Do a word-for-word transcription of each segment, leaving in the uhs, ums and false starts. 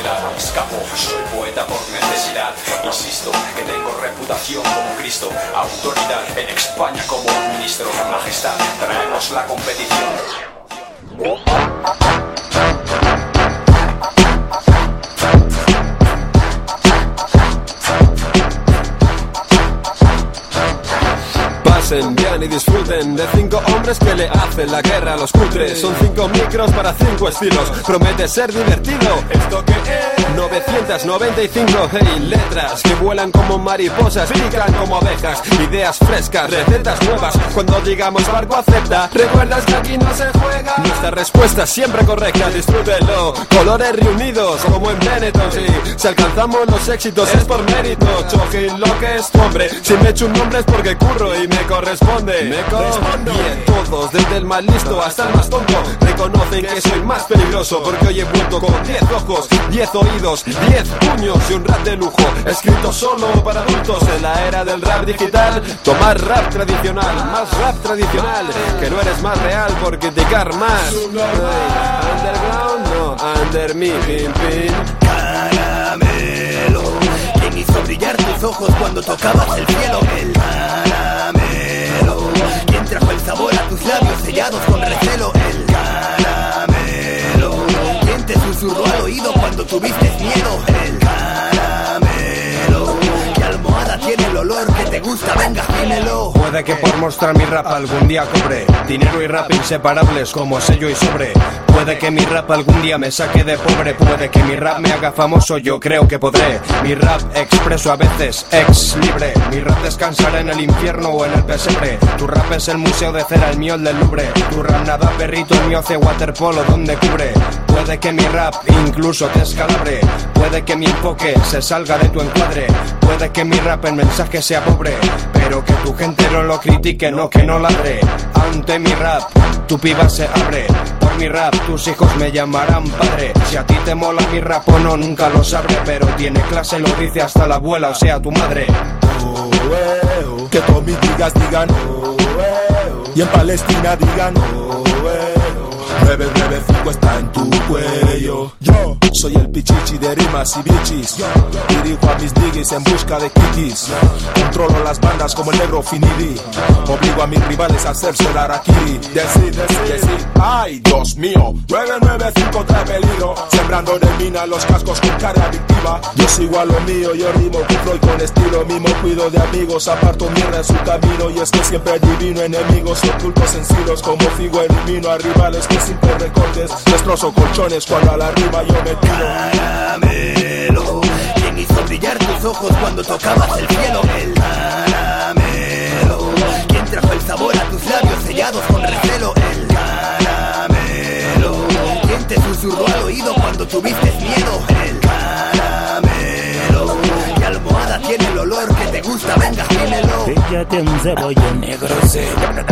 sociedad. Escapo, soy poeta por necesidad. Insisto que tengo reputación como Cristo. Autoridad en España como ministro. Majestad, traemos la competición. Pasen bien y disfruten de cinco hombres que le hacen la guerra a los cutres. Son cinco micros para cinco estilos. Promete ser divertido. ¿Esto qué es? novecientas noventa y cinco, hey, letras que vuelan como mariposas, pican como abejas. Ideas frescas, recetas nuevas. Cuando digamos barco acepta, ¿recuerdas que aquí no se juega? Nuestra respuesta siempre correcta, disfrútenlo. Colores reunidos como en Benetton, sí. Si alcanzamos los éxitos es por mérito. Chojin, lo que es tu hombre. Si me echo un nombre es porque curro y me corresponde. Me corresponde. Bien, todos, desde el más listo hasta el más tonto, reconocen que soy más peligroso porque hoy he vuelto con diez ojos, diez oídos, diez puños y un rap de lujo. Escrito solo para adultos en la era del rap digital. Tomar rap tradicional, más rap tradicional. Que no eres más real por criticar más. Hey, underground, no, under me, pin, pin. Caramelo, ¿quién hizo brillar tus ojos cuando tocabas el cielo? El caramelo, ¿quién trajo el sabor a tus labios sellados con recelo? El caramelo, ¿quién te susurró al oído cuando tuviste miedo? El caramelo, ¿qué almohada tiene el olor que te gusta? Venga, dímelo. Puede que por mostrar mi rap algún día cobre dinero y rap inseparables como sello y sobre. Puede que mi rap algún día me saque de pobre. Puede que mi rap me haga famoso, yo creo que podré. Mi rap expreso a veces, ex libre. Mi rap descansará en el infierno o en el pesebre. Tu rap es el museo de cera, el mío el del Louvre. Tu rap nada perrito, el mío hace waterpolo donde cubre. Puede que mi rap incluso te escalabre. Puede que mi enfoque se salga de tu encuadre. Puede que mi rap el mensaje sea pobre, pero que tu gente no lo critique, no que no ladre. Ante mi rap, tu piba se abre. Por mi rap, tus hijos me llamarán padre. Si a ti te mola mi rap o no, nunca lo sabré, pero tiene clase, lo dice hasta la abuela, o sea, tu madre. Oh, eh, oh. Que todos mis digas digan oh, eh, oh. Y en Palestina digan oh, eh, oh. nueve nueve cinco está en tu cuello. Yo soy el pichichi de rimas y bichis. Dirijo a mis digis en busca de kikis. Controlo las bandas como el negro Finidi. Obligo a mis rivales a hacerse el harakiri. Decid, decid, decid. Ay, Dios mío, nueve nueve cinco trae peligro. Sembrando en el mina los cascos con cara adictiva. Yo sigo a lo mío, yo rimo, cumplo y con estilo mimo. Cuido de amigos, aparto mierda en su camino. Y es que siempre adivino enemigos ocultos en silos. Como figo elimino a rivales que simples recortes. Destrozo colchones cuando a la rima yo me tiro. Caramelo, ¿quién hizo brillar tus ojos cuando tocabas el cielo? El caramelo, ¿quién trajo el sabor a tus labios sellados con recelo? El caramelo, ¿quién te susurró al oído cuando tuviste miedo? El caramelo, ¿qué almohada tiene el olor que te gusta? Venga, dímelo. Fíjate un cebollón negro, se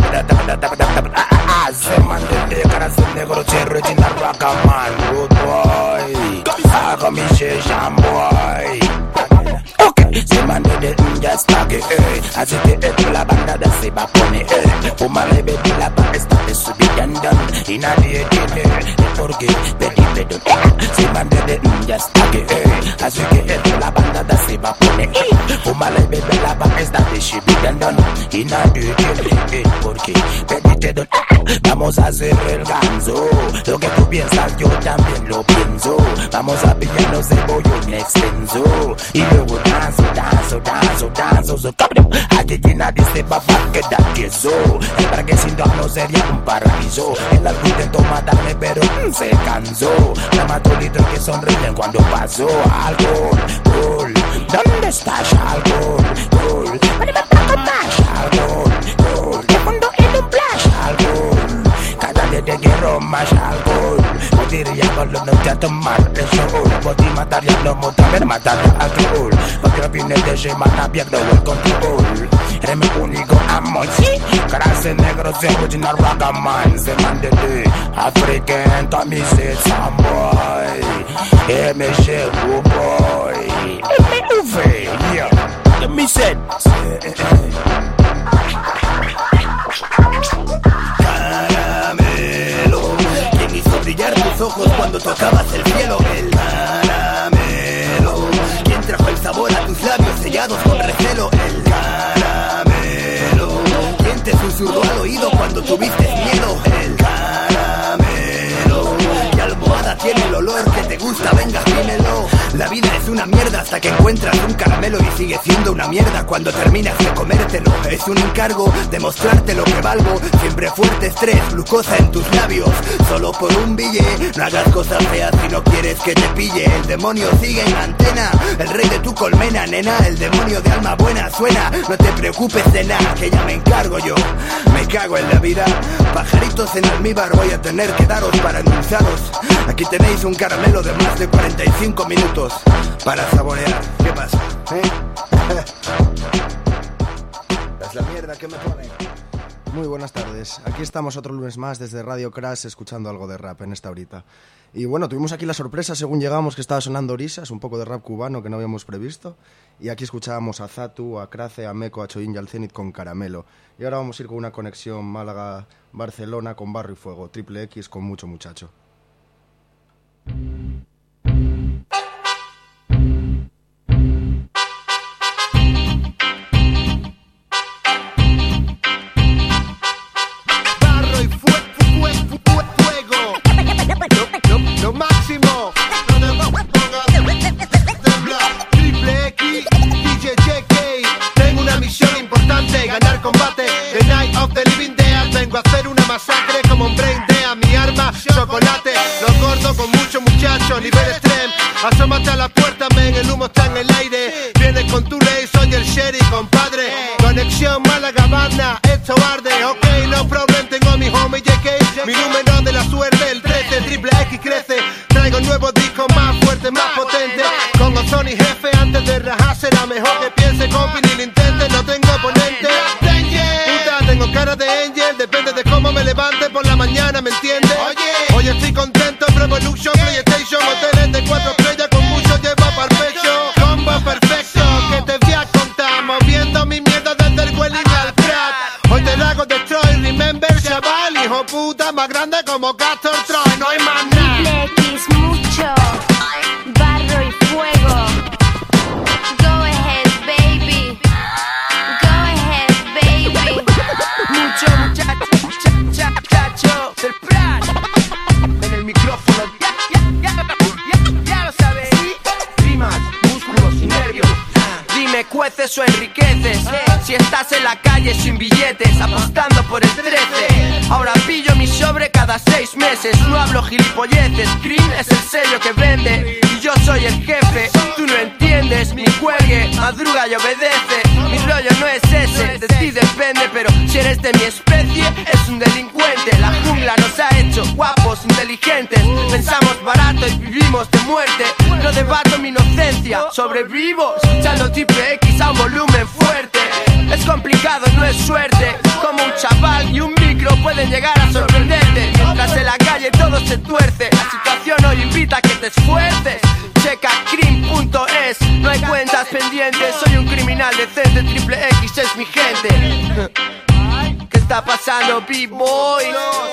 se manda de caras de negro, se rechina Ragaman, good boy. Haga mi sham boy. Okay, se manda de ya está que eh, así que eh, la banda de se va a poner eh, fuma leve de la banda está de subir andan y nadie tiene por qué pedir perdón. Se manda de ya está que eh, así que eh, la banda de se va a poner eh, fuma leve de la banda está de subir andan y nadie tiene por qué pedir perdón. Vamos a hacer el ganso, lo que tú piensas yo también lo pienso. Vamos a pillarnos el bollo extenso y luego danzo, danzo, danzo, danzo. So, cabrón, aquí nadie se va a quedar queso. El parque sin no sería un paraíso. El algo intentó matarme pero mm, se cansó. La mató litro que sonríen cuando pasó. Alcohol, gol, ¿dónde está alcohol? Gol, ¿dónde me pago más? Alcohol, gol, de fondo en un flash. Alcohol, cada día te quiero más alcohol. Podría volverme a tomar el sol. Podría matar ya no montar, matar alcohol. Porque fines de semana pierdo el control. Eres mi único amor, sí. Gracias negro, se original Ragaman. Se mande de African, Tommy said Samboy. M J boy. M V, yeah. Let me say. Caramelo, ¿quién hizo brillar tus ojos cuando tocabas el cielo? El caramelo, susurró al oído cuando tuviste miedo. El caramelo, y almohada tiene el olor que te gusta, venga, dímelo. La vida es una mierda hasta que encuentras un caramelo y sigue siendo una mierda cuando terminas de comértelo. Es un encargo demostrarte lo que valgo. Siempre fuerte estrés, glucosa en tus labios. Solo por un billete, no hagas cosas feas si no quieres que te pille. El demonio sigue en antena, el rey de tu colmena, nena. El demonio de alma buena suena. No te preocupes de nada, que ya me encargo yo. Me cago en la vida. Pajaritos en almíbar voy a tener que daros para endulzaros. Aquí tenéis un caramelo de más de cuarenta y cinco minutos para saborear. ¿Qué pasa? ¿Eh? Es la mierda que me ponen. Muy buenas tardes, aquí estamos otro lunes más desde Radio Crash escuchando algo de rap en esta horita. Y bueno, tuvimos aquí la sorpresa según llegamos que estaba sonando Orisas, un poco de rap cubano que no habíamos previsto. Y aquí escuchábamos a Zatu, a Crace, a Meco, a Choín y al Zenit con Caramelo. Y ahora vamos a ir con una conexión Málaga-Barcelona con Barro y Fuego, Triple X con mucho muchacho. Lo máximo. Triple X, D J J K. Tengo una misión importante, ganar combate. The Night of the Living Dead. Vengo a hacer una masacre como un brain dead. Mi arma, chocolate. Los gordos con muchos muchachos, nivel extreme. Asómate a la puerta, men, el humo está en el aire. Vienes con tu ley, soy el sheriff, compadre. Conexión Málaga-Habana, esto arde. Ok, no problem, tengo a mi homie J K. Mi número de la suerte, el trece, Triple X crece. Traigo nuevos discos más fuertes, más potentes. Con Ozón y jefe, antes de rajar será mejor que piense, compi, ni lo intente, no tengo oponente. Puta, tengo cara de angel, depende de cómo me levante por la mañana, ¿me entiendes? Oye, hoy estoy contento, Revolution, PlayStation, hoteles de cuatro estrellas con mucho lleva para el pecho. Combo perfecto, que te voy a contar, moviendo mi mierda desde el Welling al Prat. Hoy te la hago destroy, remember, chaval, hijo puta, más grande como Castor Troy, no hay más nada. Triple X mucho, Barro y Fuego. Go ahead, baby. Go ahead, baby. Mucho muchacho, muchacho, muchacho, el Prat. En el micrófono, ya, ya, ya, ya, ya lo sabes. Rimas, músculos y nervios. Dime, ¿cueces o enriqueces? Si estás en la calle sin billetes, apostando por el trece. Ahora pillo mi sobre cada seis meses. No hablo gilipolleces, Cream es el sello que vende. Y yo soy el jefe, tú no entiendes. Mi cuelgue, madruga y obedece. Mi rollo no es ese, de ti depende. Pero si eres de mi especie, es un delincuente. La jungla nos ha hecho guapos, inteligentes. Pensamos barato y vivimos de muerte. No debato mi inocencia, sobrevivo escuchando Triple X a un volumen fuerte. Es complicado, no es suerte. Como un chaval y un micro pueden llegar a sorprenderte. Mientras en la calle todo se tuerce, la situación hoy invita a que te esfuerces. Checa cream punto es, no hay cuentas pendientes. Soy un criminal decente, Triple X es mi gente. ¿Qué está pasando, B-Boy?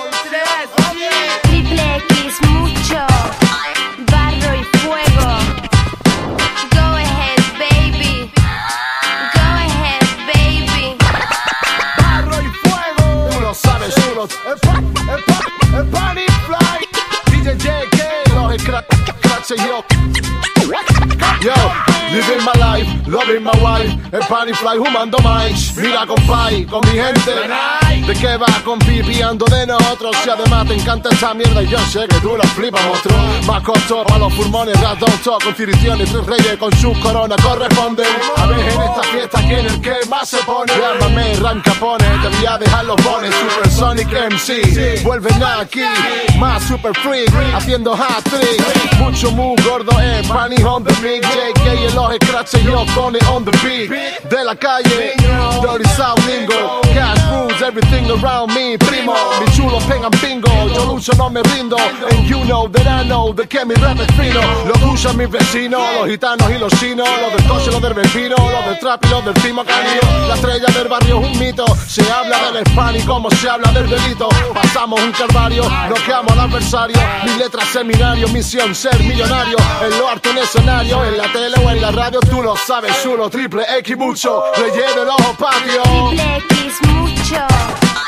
Triple X mucho, Barro y Fuego. Go ahead, baby. Go ahead, baby. Barro y Fuego. Tú lo sabes, tú lo sabes. Bunny Fly, D J J K, los crack, crack, yo. Yo, living my life, loving my wife. El Bunny Fly humando mics. Mira, compay, con mi gente. ¿De qué va, compi? Piando de nosotros. Si además te encanta esta mierda y yo sé que tú lo flipas, monstruo. Más costo para los pulmones, ratón, top, con Cirición y tres reyes con sus coronas corresponden. A ver en esta fiesta quién es el que más se pone. Llámame, Ram Capone, te voy a dejar los bones. Supersonic M C, vuelven aquí. Más super freak, haciendo hat trick. Mucho muy gordo, eh, Bunny on the big. J K y los scratch y yo pone on the beat. De la calle, Dirty South Lingo. Cash rules everything around me, primo. Mis chulos pegan pingo, yo lucho, no me rindo. And you know that I know de que mi rap es fino. Lo que usan mis vecinos, los gitanos y los chinos. Los del coche, los del vecino, los del trap y los del timo canillo. La estrella del barrio es un mito. Se habla del spam y como se habla del delito. Pasamos un calvario, bloqueamos al adversario. Mis letras seminario, misión ser millonario. En lo harto en escenario, en la tele o en la radio, tú lo sabes, chulo. Triple X mucho, rey de los patios. Triple X mucho.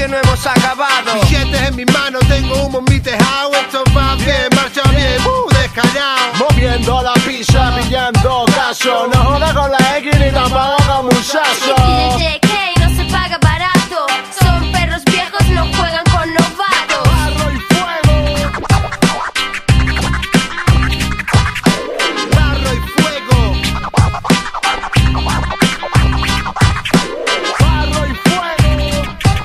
que no hemos acabado. Billetes en mi mano, tengo humo en mi tejado. Esto va bien, marcha bien, uh, descallado. Moviendo la pizza, pillando caso. No joda con la X ni tampoco con un saso. D J K no se paga barato. Son perros viejos, no juegan con novatos. Barro y fuego. Barro y fuego. Barro y fuego.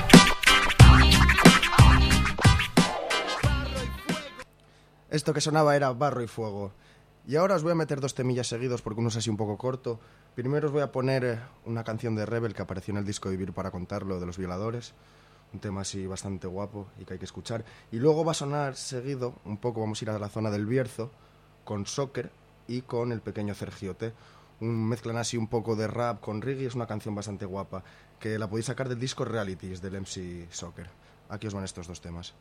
Esto que sonaba era Barro y Fuego. Y ahora os voy a meter dos temillas seguidos porque uno es así un poco corto. Primero os voy a poner eh, una canción de Rebel que apareció en el disco Vivir para contarlo de Los Violadores. Un tema así bastante guapo y que hay que escuchar. Y luego va a sonar seguido, un poco vamos a ir a la zona del Bierzo, con Soccer y con el pequeño Sergiote. Un, mezclan así un poco de rap con reggae, es una canción bastante guapa, que la podéis sacar del disco Realities del M C Soccer. Aquí os van estos dos temas.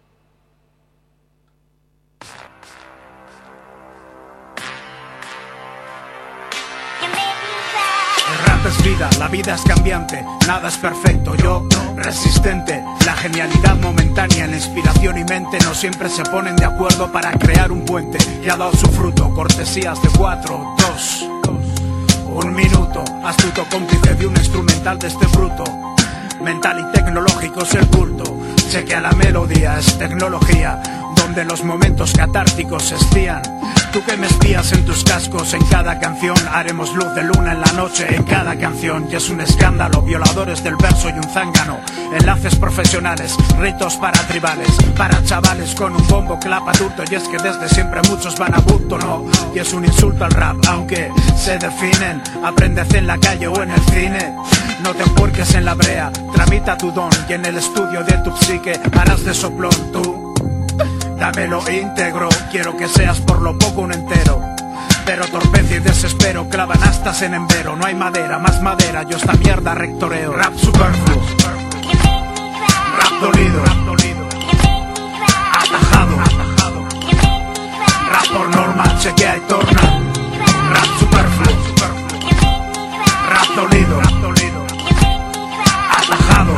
El rap es vida, la vida es cambiante, nada es perfecto, yo resistente. La genialidad momentánea, la inspiración y mente no siempre se ponen de acuerdo para crear un puente. Y ha dado su fruto, cortesías de cuatro, dos, un minuto. Astuto cómplice de un instrumental de este bruto. Mental y tecnológico es el culto. Chequea la melodía, es tecnología, donde los momentos catárticos se estían. Tú que me espías en tus cascos, en cada canción haremos luz de luna en la noche, en cada canción. Y es un escándalo, violadores del verso y un zángano. Enlaces profesionales, ritos para tribales, para chavales con un bombo clap adulto. Y es que desde siempre muchos van a bulto, no. Y es un insulto al rap, aunque se definen. Aprendes en la calle o en el cine. No te empuerques en la brea, tramita tu don. Y en el estudio de tu psique harás de soplón tú. Dámelo íntegro, quiero que seas por lo poco un entero. Pero torpencia y desespero clavan astas en embero. No hay madera, más madera, yo esta mierda rectoreo. Rap superfluo, rap dolido, atajado, rap por norma, chequea y torna. Rap superfluo, rap dolido, atajado,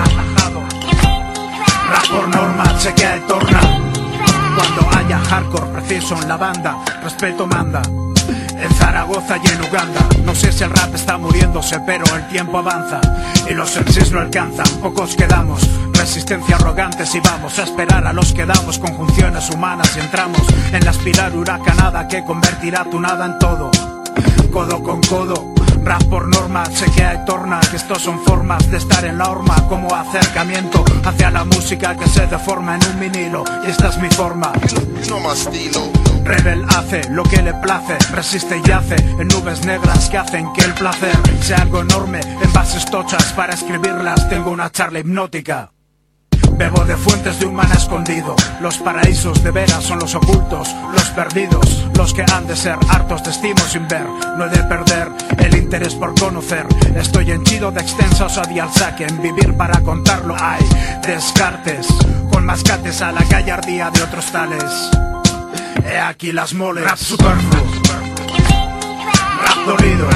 rap por norma, chequea y torna. Cuando haya hardcore preciso en la banda, respeto manda. En Zaragoza y en Uganda, no sé si el rap está muriéndose, pero el tiempo avanza y los M Cs no alcanzan, pocos quedamos. Resistencia arrogantes y vamos a esperar a los que damos conjunciones humanas y entramos en la espiral huracanada que convertirá tu nada en todo. Codo con codo, rap por norma, chequea y torna, que estos son formas de estar en la horma, como acercamiento hacia la música que se deforma en un vinilo, y esta es mi forma. No más estilo. Rebel hace lo que le place, resiste y yace en nubes negras que hacen que el placer sea algo enorme. En bases tochas para escribirlas tengo una charla hipnótica. Bebo de fuentes de un man escondido. Los paraísos de veras son los ocultos, los perdidos, los que han de ser hartos de estimo sin ver. No he de perder el interés por conocer. Estoy henchido de extensa osadía al saque. En vivir para contarlo hay descartes, con mascates a la gallardía de otros tales. He aquí las moles. Rap superfluo, rap dolido,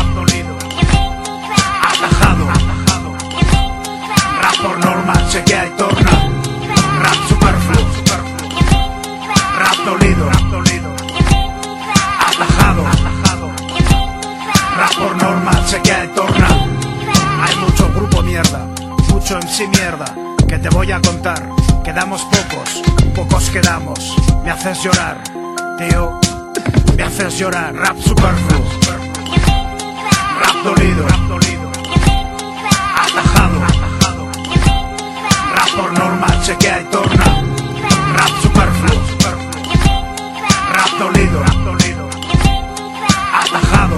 atajado, rap por norma, chequea y torna. Rap superfluo, rap dolido, atajado, rap por norma, chequea y torna. Hay mucho grupo mierda, mucho M C mierda, que te voy a contar. Quedamos pocos, pocos quedamos. Me haces llorar, tío, me haces llorar. Rap superfluo, rap dolido, atajado, rap por norma, chequea y torna. Rap superfluo, rap dolido, atajado,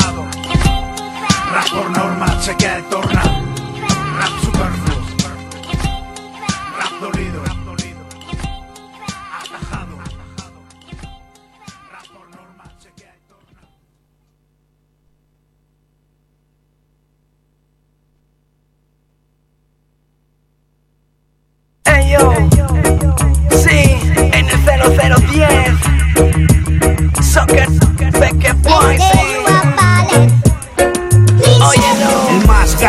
rap por norma, chequea y torna. Rap superfluo, rap dolido, atajado, rap por norma, chequea y torna. Hey yo, sí, en el cero cero diez Soccer, Peque Boy, sí. Oye no, el más gato,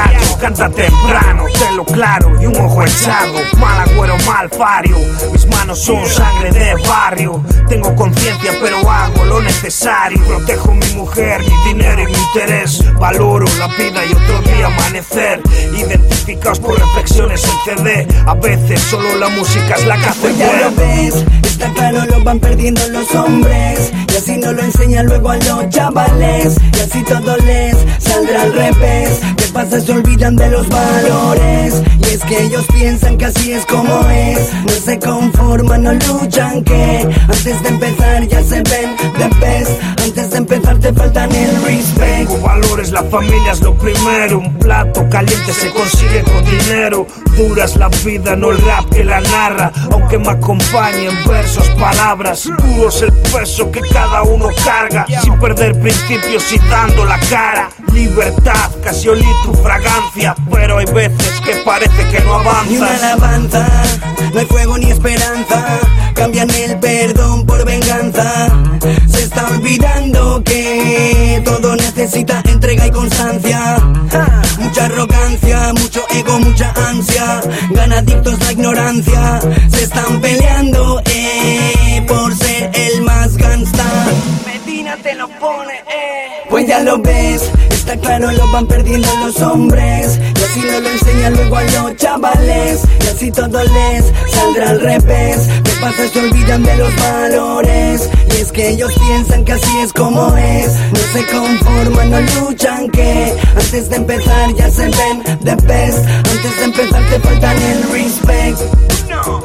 levanta temprano, te lo claro, y un ojo echado, mal agüero, mal fario. Mis manos son sangre de barrio. Tengo conciencia pero hago lo necesario. Protejo mi mujer, mi dinero y mi interés. Valoro la vida y otro día amanecer. Identificaos por reflexiones en C D. A veces solo la música es la que hace pues ya ver. lo ves, está claro, lo van perdiendo los hombres. Y así no lo enseñan luego a los chavales. Y así todo les saldrá al revés. ¿Qué pasa? Se olvidan de los valores. Y es que ellos piensan que así es como es. No se conforman, no luchan, que antes de empezar ya se ven the best. Antes de empezar te faltan el respect. Tengo valores, la familia es lo primero. Un plato caliente se consigue con dinero. Dura es la vida, no el rap que la narra. Aunque me acompañen versos, palabras. Duro es el peso que cada uno carga. Sin perder principios y dando la cara. Libertad, casi olí tu fragancia. Pero hay veces que parece que no avanzas. Ni una alabanza, no hay fuego ni esperanza. Cambian el perdón por venganza. Se está olvidando que todo necesita entrega y constancia. Mucha arrogancia, mucho ego, mucha ansia. Ganadictos la ignorancia. Se están peleando eh, por ser el más gangsta. Medina te lo pone, eh. Pues ya lo ves, está claro, lo van perdiendo los hombres. Y así no lo enseñan luego a los chavales. Y así todo les saldrá al revés. ¿Qué pasa? Se olvidan de los valores. Y es que ellos piensan que así es como es. No se conforman, no luchan, que antes de empezar ya se ven the best. Antes de empezar te faltan el respect. No.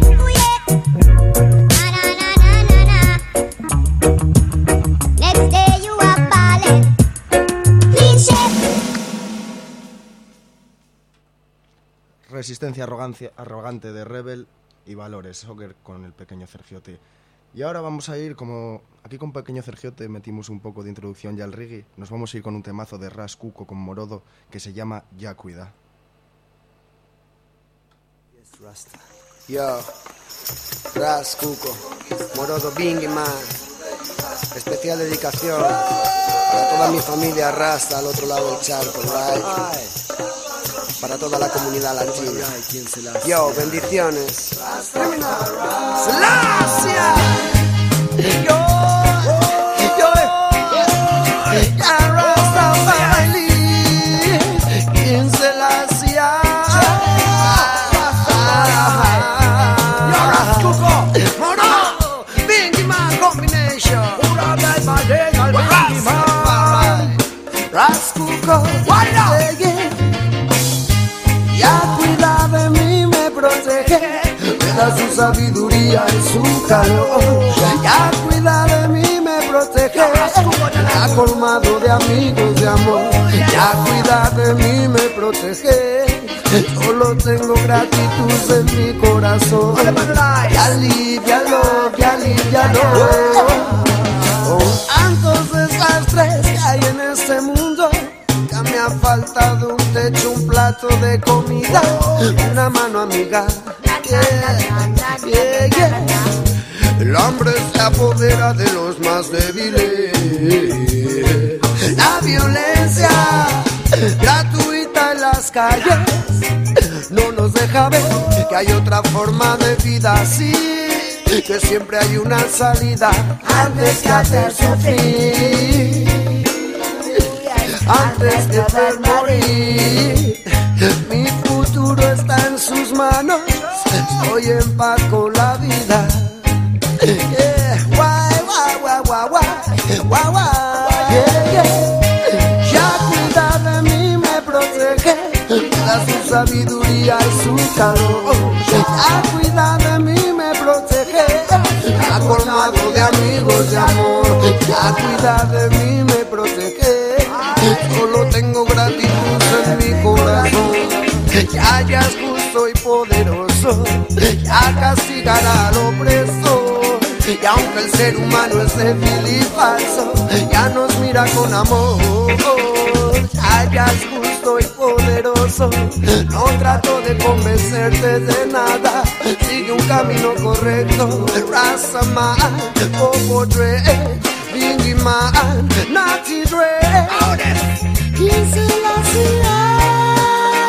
Resistencia arrogancia, arrogante de Rebel y Valores, Soccer con el pequeño Sergiote. Y ahora vamos a ir, como aquí con pequeño Sergiote metimos un poco de introducción ya al reggae, nos vamos a ir con un temazo de Ras Cuco con Morodo que se llama Ya Cuida. Yo, Ras Cuco, Morodo Bingy Man, especial dedicación para toda mi familia Rasta al otro lado del charco, right? Para toda la comunidad latina. Yo, bendiciones. Slasia. Yo, yo, ya Rasta Family. ¿Quién se la hacía? Yo, Ras Cuco, Morodo, Bingy Man combination. Pura vez más de Bingy Man. Ras Cuco, what up? Ya cuida de mí, me protege, me da su sabiduría y su calor. Ya cuida de mí, me protege, me ha colmado de amigos de amor. Ya cuida de mí, me protege, solo tengo gratitud en mi corazón. Ya alivialo, ya alivialo. Con tantos desastres que hay en este mundo, me ha faltado un techo, un plato de comida, una mano amiga. Yeah, yeah, yeah. El hambre se apodera de los más débiles. La violencia gratuita en las calles no nos deja ver que hay otra forma de vida así, que siempre hay una salida antes que hacerse sufrir. Antes de ver morir, mi futuro está en sus manos. Estoy en paz con la vida. Yeah, guay, guay, guay, guay, guay, guay, guay. Yeah, yeah. Ya cuida de mí, me protege, me da su sabiduría y su calor. Ya cuida de mí, me protege, me ha colmado de amigos de amor. Ya cuida de mí, me protege, solo tengo gratitud en mi corazón. Ya, ya es justo y poderoso, ya castigará al opresor. Y aunque el ser humano es débil y falso, ya nos mira con amor. Ya, ya es justo y poderoso, no trato de convencerte de nada. Sigue un camino correcto, Rastaman, Popo Dre, Bingy Man, Natty Dre. ¿Quién se la hacía?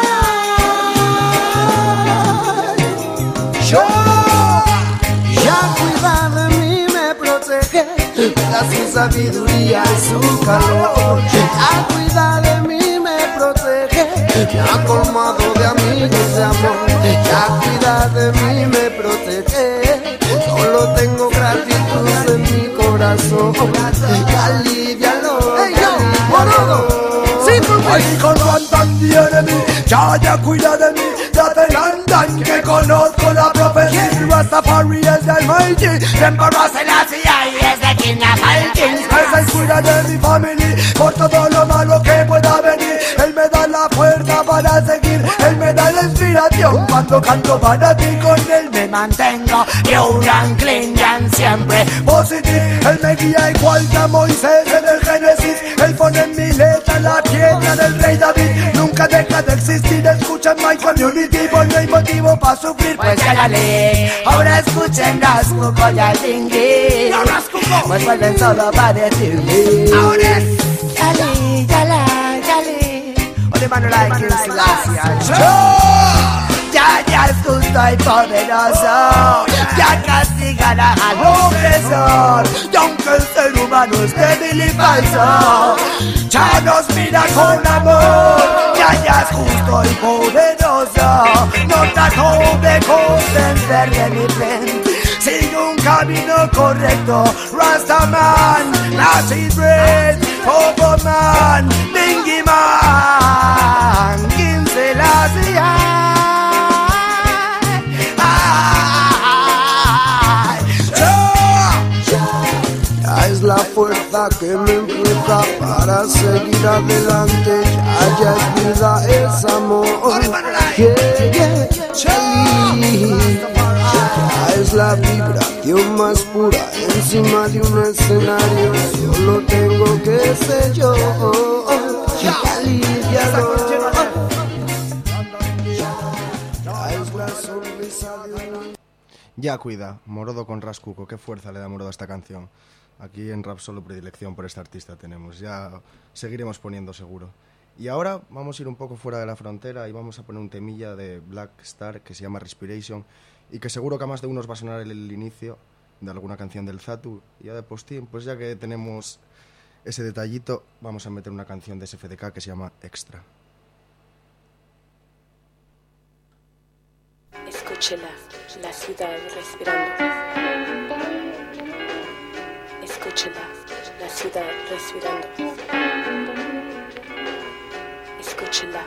Yo, ya cuida de mí, me protege, me da su sabiduría y su calor. Ya cuida de mí, me protege, me ha colmado de amigos de amor. Ya cuida de mí, me protege, solo tengo gratitud en mi corazón. Alivialo, alivialo. Ay, con Rantan viene mí, ya ya cuida de mí, date London, que conozco la profecía. Rastafari es el mighty, Emperor Selassie es the king of all kings. Él cuida de mi familia, por todo lo malo que pueda venir. Él me da la fuerza para seguir, él me da la inspiración cuando canto para ti. Con él me mantengo pure and clean and siempre positivo. Él me guía igual que a Moisés en el Génesis. Él pone en mi letra la tierra del rey David. Nunca deja de existir, escuchen my community. Por no hay motivo para sufrir, pues ya la ley. Ahora escuchen Rascuco y al Dingui, pues vuelven solo para decirle. Ahora es Yali, Yala, Yali. Ole mano like you, Selassie. Ya, ya es justo y poderoso, ya castigará al opresor. Y aunque el ser humano es débil y falso, ya nos mira con amor. Ya, ya es justo y poderoso, no trató de convencer de mi plan. Sigue un camino correcto, Rastaman, Nazi Bread, Popo Man, Bingy Man, King Selassie. Es la fuerza que me empuja para seguir adelante. Ya, ya es vida, es amor. Yeah, yeah, ya es la vibración más pura encima de un escenario. Solo tengo que ser yo. Alivialo. Ya es la sonrisa de un... Ya cuida, Morodo con Rascuco. Qué fuerza le da Morodo a esta canción. Aquí en Rap solo predilección por este artista tenemos. Ya seguiremos poniendo seguro. Y ahora vamos a ir un poco fuera de la frontera y vamos a poner un temilla de Black Star que se llama Respiration y que seguro que a más de uno os va a sonar el, el inicio de alguna canción del Zatu. Y ya de postín, pues ya que tenemos ese detallito, vamos a meter una canción de S F D K que se llama Extra. Escúchela, la ciudad respirando. Escúchela, la ciudad respirando. Escúchela.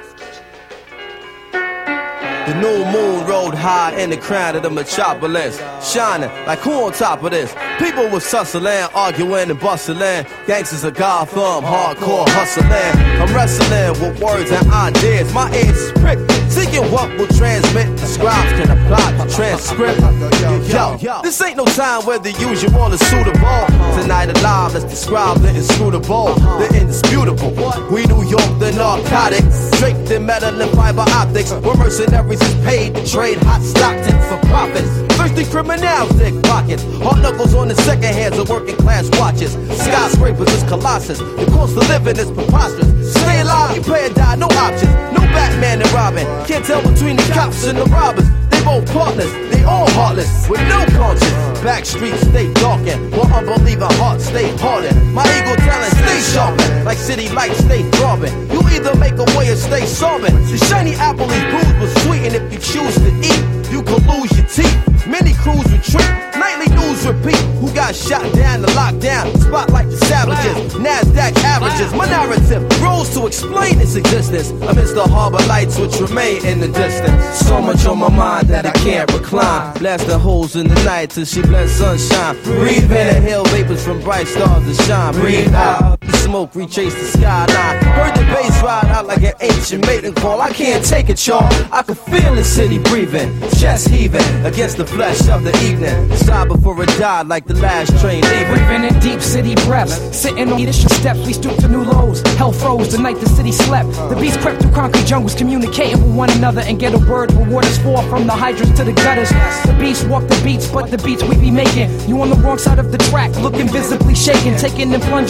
The new moon rode high in the crown of the metropolis, shining like who on top of this? People was tussling, arguing and bustling. Gangsters of Gotham, hardcore hustling. I'm wrestling with words and ideas. My ears is pricked, seeking what will transmit. The scribes can apply the transcript. Yo, this ain't no time where the usual is suitable. Tonight alive, let's describe the inscrutable, the indisputable. We New York, the narcotics, draped in metal and fiber optics. We're mercenaries is paid to trade hot Stockton for profits. Thirsty criminals, thick pockets. Hard knuckles on the second hands of working class watches. Skyscrapers is colossus. The cost of living is preposterous. Stay alive, you pay or die, no options. No Batman and Robin. Can't tell between the cops and the robbers. They both partners, they all heartless, with no conscience. Back streets stay darkened, while unbelieving hearts stay hardened. My ego talent stay sharpened, like city lights stay throbbing. You either make a way or stay sobbing. The shiny apple is bruised but sweet, and if you choose to eat, you could lose your teeth. Many crews retreat, nightly news repeat. Who got shot down to lockdown? Spotlight the savages, NASDAQ averages. My narrative grows to explain its existence amidst the harbor lights which remain in the distance. So much on my mind that I can't recline. Blasting holes in the night till she blends sunshine. Breathe in, inhale vapors from bright stars that shine. Breathe out, the smoke retrace the skyline. Heard the bass ride out like an ancient maiden call. I can't take it, y'all. I can feel the city breathing, chest heaving against the flesh of the evening. Sigh before it died like the last train leaving. Breathing in deep city breaths, sitting on leadership steps, we stoop to new lows. Hell froze the night the city slept. The beast crept through concrete jungles, communicating with one another, and get a word where waters fall from the hydrants to the gutters. The beast walk the beats, but the beats we be making. You on the wrong side of the track, looking visibly shaken, taking in plungers.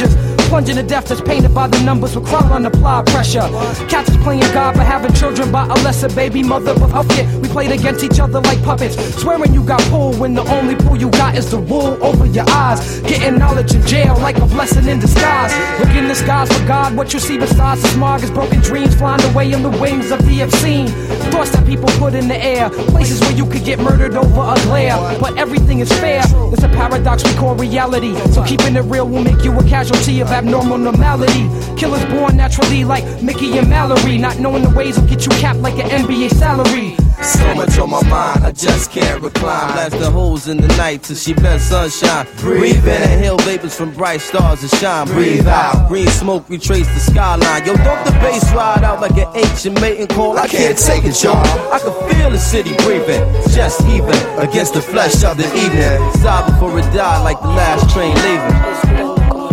plunging to death that's painted by the numbers with crowd on applied pressure. Cats is playing God but having children by a lesser baby mother. But up yet, we played against each other like puppets, swearing you got pulled when the only pull you got is the wool over your eyes. Getting knowledge in jail like a blessing in disguise. Look in the skies for God, what you see besides the smog is broken dreams flying away in the wings of the obscene. Thoughts that people put in the air, places where you could get murdered over a glare. But everything is fair, it's a paradox we call reality. So keeping it real will make you a casualty of abnormal normality. Killers born naturally like Mickey and Mallory. Not knowing the ways will get you capped like an N B A salary. So much on my mind, I just can't recline. Blast the holes in the night till she bless sunshine. Breathe in, inhale vapors from bright stars that shine. Breathe out, green smoke retrace the skyline. Yo, don't the bass ride out like an ancient mating call? I can't take it, y'all. I can feel the city breathing, just even against the flesh of the evening. Sigh before it die like the last train leaving.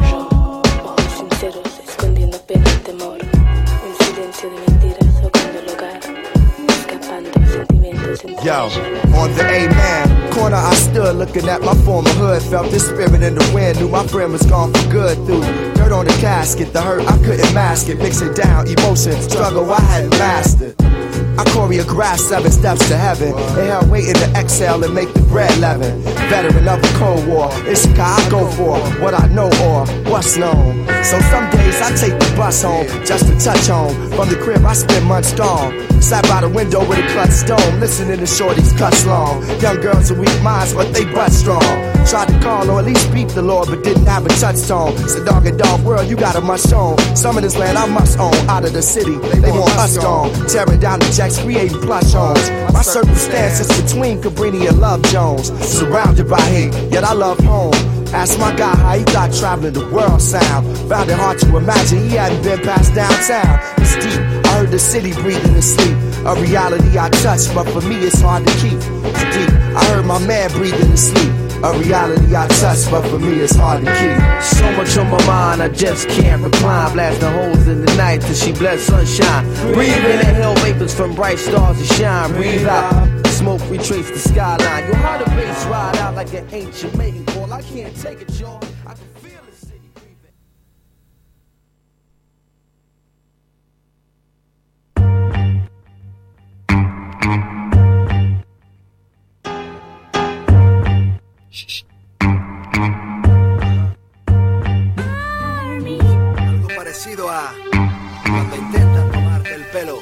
Yo, on the A-man corner I stood looking at my former hood. Felt the spirit in the wind, knew my friend was gone for good. Through dirt on the casket, the hurt I couldn't mask it. Mixing down emotion, struggle I hadn't mastered. I choreographed seven steps to heaven. Inhale, waiting to exhale and make the bread leaven. Veteran of the Cold War, it's how I go for what I know or what's known. So some days I take the bus home just to touch home. From the crib I spend months gone. Sat by the window with a clutch stone, listening to shorties cuss long. Young girls with weak minds, but they butt strong. Tried to call or at least beat the Lord, but didn't have a touchstone. Said dog and dog world, you got a must own. Some of this land I must own. Out of the city, they want us gone. Tearing down the jacks, creating plush homes. My circumstances between Cabrini and Love Jones. Surrounded by hate, yet I love home. Asked my guy how he thought traveling the world sound. Found it hard to imagine he hadn't been past downtown. It's deep, I heard the city breathing in sleep. A reality I touch, but for me it's hard to keep. It's deep, I heard my man breathing in sleep. A reality I touch, but for me it's hard to keep. So much on my mind, I just can't recline. Blasting holes in the night till she bless sunshine. Breathe in, inhale vapors from bright stars that shine. Breathe out, smoke retrace the skyline. You'll hear the bass ride out like an ancient mating call. I can't take it, y'all. I can feel the city breathing. Algo parecido a cuando intentan tomarte el pelo.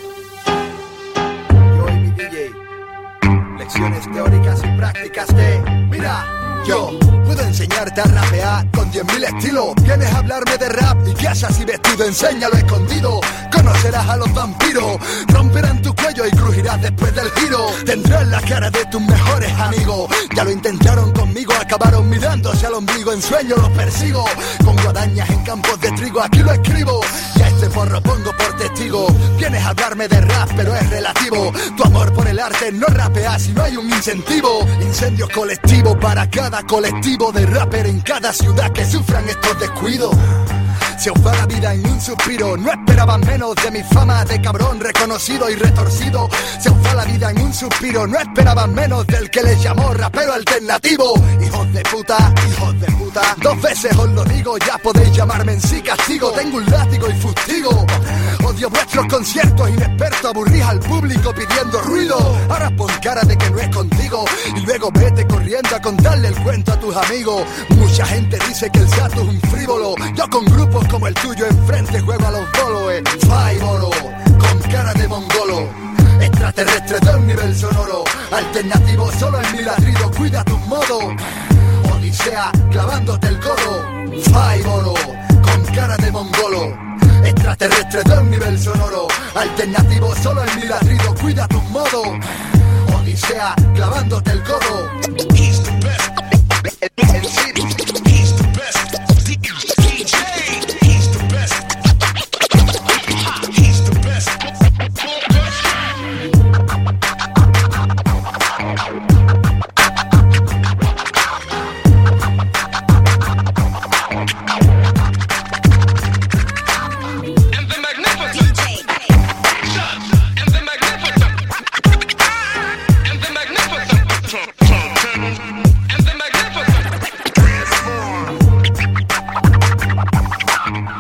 Yo y mi D J, lecciones teóricas y prácticas de, mira, yo puedo enseñarte a rapear con diez mil estilos. Vienes a hablarme de rap y qué haces así vestido, enséñalo escondido. Conocerás a los vampiros, romperán tu cuello y crujirás después del giro. Tendrás la cara de tus mejores amigos. Ya lo intentaron conmigo, acabaron mirándose al ombligo. En sueño los persigo, con guadañas en campos de trigo. Aquí lo escribo, y a este porro pongo por testigo. Vienes a hablarme de rap, pero es relativo. Tu amor por el arte no rapea si no hay un incentivo. Incendios colectivos para cada colectivo de rapper en cada ciudad que sufran estos descuidos. Se os va la vida en un suspiro. No esperaban menos de mi fama de cabrón reconocido y retorcido. Se os va la vida en un suspiro. No esperaban menos del que les llamó rapero alternativo. Hijos de puta, hijos de puta. Dos veces os lo digo, ya podéis llamarme en sí castigo. Tengo un látigo y fustigo. Odio vuestros conciertos inexpertos. Aburrís al público pidiendo ruido. Ahora pon cara de que no es contigo y luego vete corriendo a contarle el cuento a tus amigos. Mucha gente dice que el gato es un frívolo. Yo con grupos como el tuyo enfrente juego a los bolos. eh. Faibolo, con cara de mongolo. Extraterrestre de un nivel sonoro. Alternativo solo en mi ladrido, cuida tus modos. Odisea, clavándote el codo. Faibolo, con cara de mongolo. Extraterrestre de un nivel sonoro. Alternativo solo en mi ladrido, cuida tus modos. Odisea, clavándote el codo. He's the best. El city. He's the best. D J. He's the best. He's the best. And the magnificent. And the magnificent. And the magnificent. And the magnificent.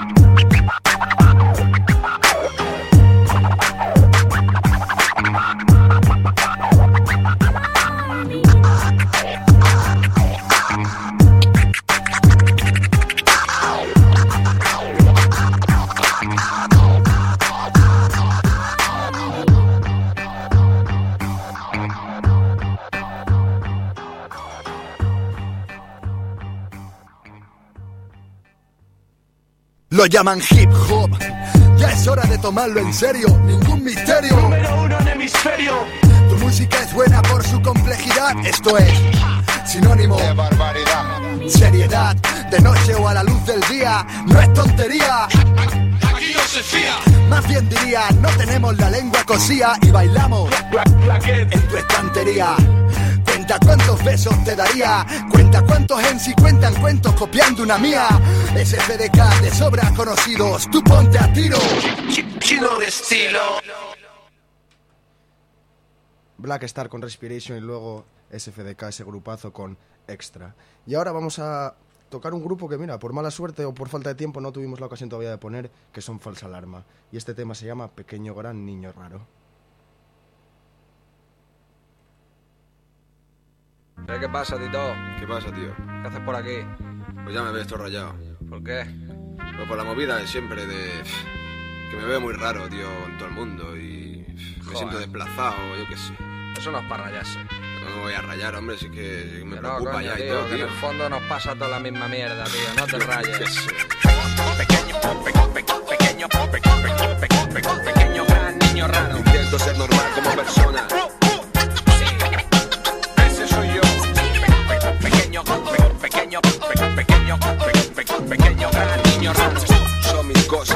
lo llaman hip hop. Ya es hora de tomarlo en serio, ningún misterio. Número uno en hemisferio. Tu música es buena por su complejidad. Esto es sinónimo de barbaridad. Seriedad, de noche o a la luz del día. No es tontería. Aquí no se fía. Más bien diría, no tenemos la lengua cosía y bailamos en tu estantería. Cuenta cuántos besos te daría. Cuenta cuántos en sí cuentan cuentos copiando una mía. S F D K de sobra conocidos. Tú ponte a tiro. Chino de estilo. Black Star con Respiration y luego S F D K, ese grupazo con Extra. Y ahora vamos a tocar un grupo que, mira, por mala suerte o por falta de tiempo no tuvimos la ocasión todavía de poner, que son Falsa Alarma. Y este tema se llama Pequeño Gran Niño Raro. ¿Qué pasa, Tito? ¿Qué pasa, tío? ¿Qué haces por aquí? Pues ya me ves todo rayado. ¿Por qué? Pues por la movida de siempre, de... que me veo muy raro, tío, en todo el mundo y... me Joder. siento desplazado, yo qué sé. Eso no es para rayarse. No me voy a rayar, hombre, si es que me Que preocupa no, coño, ya y tío, todo, que tío. en el fondo nos pasa toda la misma mierda, tío. No te rayes. Qué sé. Pequeño, pequeño, pequeño, pequeño, pequeño, pequeño, pequeño gran niño raro. Intento ser normal como persona. Ese soy yo. Pequeño, pequeño, pequeño, pequeño, pequeño gran niño raro. Son mis cosas.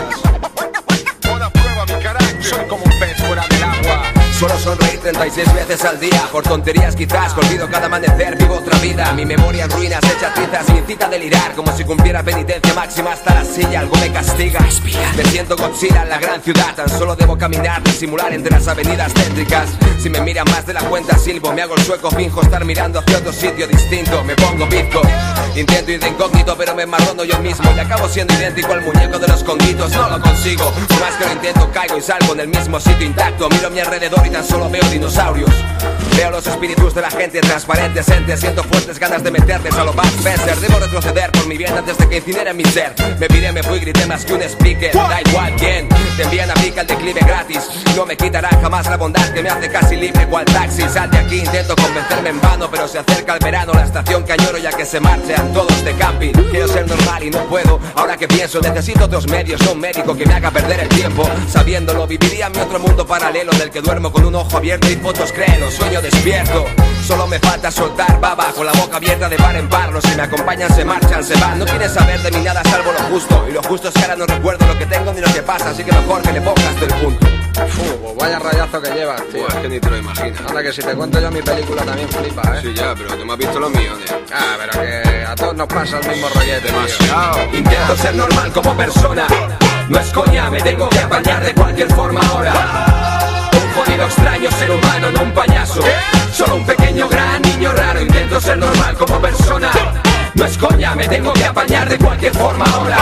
Toda prueba mi carácter. Soy como un pez fuera del agua. Solo sonreír treinta y seis veces al día. Por tonterías quizás, olvido cada amanecer, vivo otra vida. Mi memoria en ruinas, hecha trizas, me incita a delirar. Como si cumpliera penitencia máxima hasta la silla. Algo me castiga. Me siento Godzilla en la gran ciudad. Tan solo debo caminar, disimular entre las avenidas céntricas. Si me miran más de la cuenta, silbo. Me hago el sueco, finjo estar mirando hacia otro sitio distinto. Me pongo bizco. Intento ir de incógnito, pero me marrono yo mismo. Y acabo siendo idéntico al muñeco de los conguitos. No lo consigo. Por más que lo intento, caigo y salgo en el mismo sitio intacto. Miro a mi alrededor y tan solo veo dinosaurios. Veo los espíritus de la gente transparentes, entes. Siento fuertes ganas de meterles a lo Bud Spencer. Debo retroceder por mi bien antes de que incinere mi ser. Me piré, me fui, grité más que un speaker. Da igual quién, te envían a pica el declive gratis. No me quitará jamás la bondad que me hace casi libre cual taxi. Sal de aquí, intento convencerme en vano, pero se acerca el verano, la estación que añoro ya que se marchan todos de camping. Quiero ser normal y no puedo. Ahora que pienso, necesito otros medios, no un médico que me haga perder el tiempo. Sabiéndolo, viviría mi otro mundo paralelo del que duermo con un ojo abierto y fotos, créelo, sueño despierto. Solo me falta soltar baba, con la boca abierta de par en par. Los que me acompañan se marchan, se van. No quieren saber de mí nada salvo lo justo. Y lo justo es que ahora no recuerdo lo que tengo ni lo que pasa, así que mejor que le pongas del punto. Uf, pues vaya rayazo que llevas, tío. Buah, es que ni te lo imaginas. Anda, que si te cuento yo mi película también flipa, ¿eh? Sí, ya, pero tú me has visto lo mío, tío. Ah, pero que a todos nos pasa el mismo rollete, Demasiado. tío. Intento ser normal como persona. No es coña, me tengo que apañar de cualquier forma ahora. Un jodido extraño ser humano, no un payaso. Solo un pequeño gran niño raro. Intento ser normal como persona. No es coña, me tengo que apañar de cualquier forma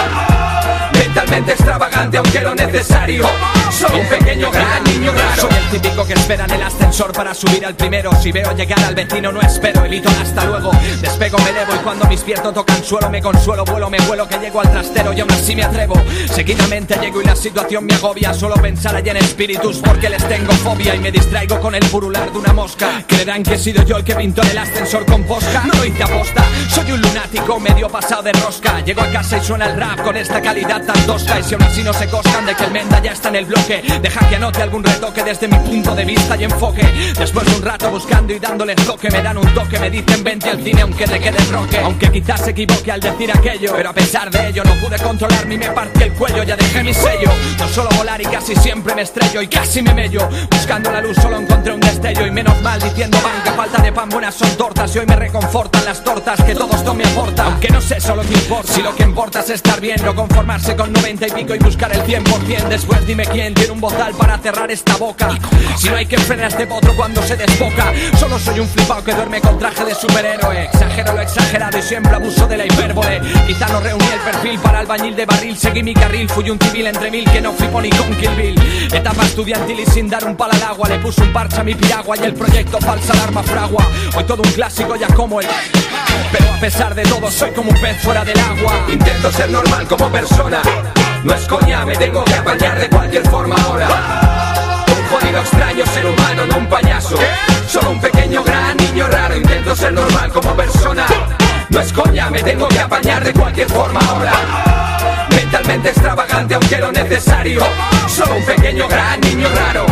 ahora. Mentalmente extravagante aunque lo necesario. Soy un pequeño gran niño raro. Soy el típico que espera en el ascensor para subir al primero. Si veo llegar al vecino no espero, evito el hasta luego. Despego, me elevo y cuando mis piernas tocan suelo me consuelo. Vuelo, me vuelo que llego al trastero y aún así me atrevo. Seguidamente llego y la situación me agobia. Solo pensar allí en espíritus porque les tengo fobia. Y me distraigo con el purular de una mosca. Creerán que he sido yo el que pintó el ascensor con posca. No lo hice aposta, soy un lunático medio pasado de rosca. Llego a casa y suena el rap con esta calidad tan tosca. Y si aún así no se coscan de que el Menda ya está en el bloque, deja que anote algún retoque desde mi punto de vista y enfoque. Después de un rato buscando y dándole toque, me dan un toque, me dicen vente al cine aunque te quede roque. Aunque quizás se equivoque al decir aquello, pero a pesar de ello no pude controlarme y me partí el cuello. Ya dejé mi sello, no suelo volar y casi siempre me estrello y casi me mello. Buscando la luz solo encontré un destello y menos mal diciendo van que falta de pan buenas son tortas. Y hoy me reconfortan las tortas que todo esto me aporta. Aunque no sé solo qué importa, si lo que importa es estar bien, no conformarse con noventa y pico y buscar el cien por cien. Después dime quién tiene un bozal para cerrar esta boca. Si no hay que frenar este potro cuando se desboca. Solo soy un flipao que duerme con traje de superhéroe. Exagero lo exagerado y siempre abuso de la hipérbole. Quizá no reuní el perfil para albañil de barril. Seguí mi carril, fui un civil entre mil que no flipo ni con Kill Bill. Etapa estudiantil y sin dar un palo al agua. Le puse un parche a mi piragua y el proyecto falsa alarma fragua. Hoy todo un clásico ya como el... Pero a pesar de todo soy como un pez fuera del agua. Intento ser normal como persona. No es coña, me tengo que apañar de cualquier forma ahora. Un jodido extraño ser humano, no un payaso. Solo un pequeño gran niño raro. Intento ser normal como persona. No es coña, me tengo que apañar de cualquier forma ahora. Mental totalmente extravagante, aunque lo necesario. Solo un pequeño gran niño raro.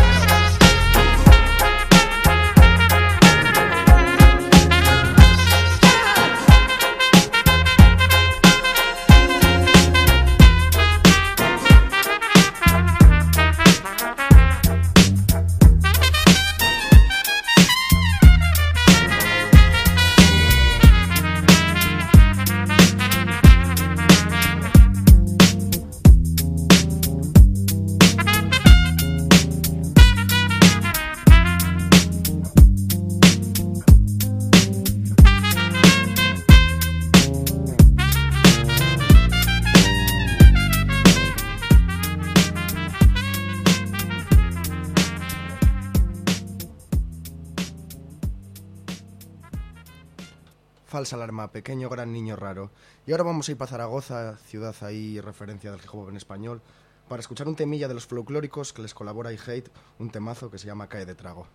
Falsa alarma, pequeño gran niño raro. Y ahora vamos a ir para Zaragoza, ciudad ahí referencia del hip hop en español, para escuchar un temilla de los folclóricos que les colabora I-Hate, un temazo que se llama Cae de Trago.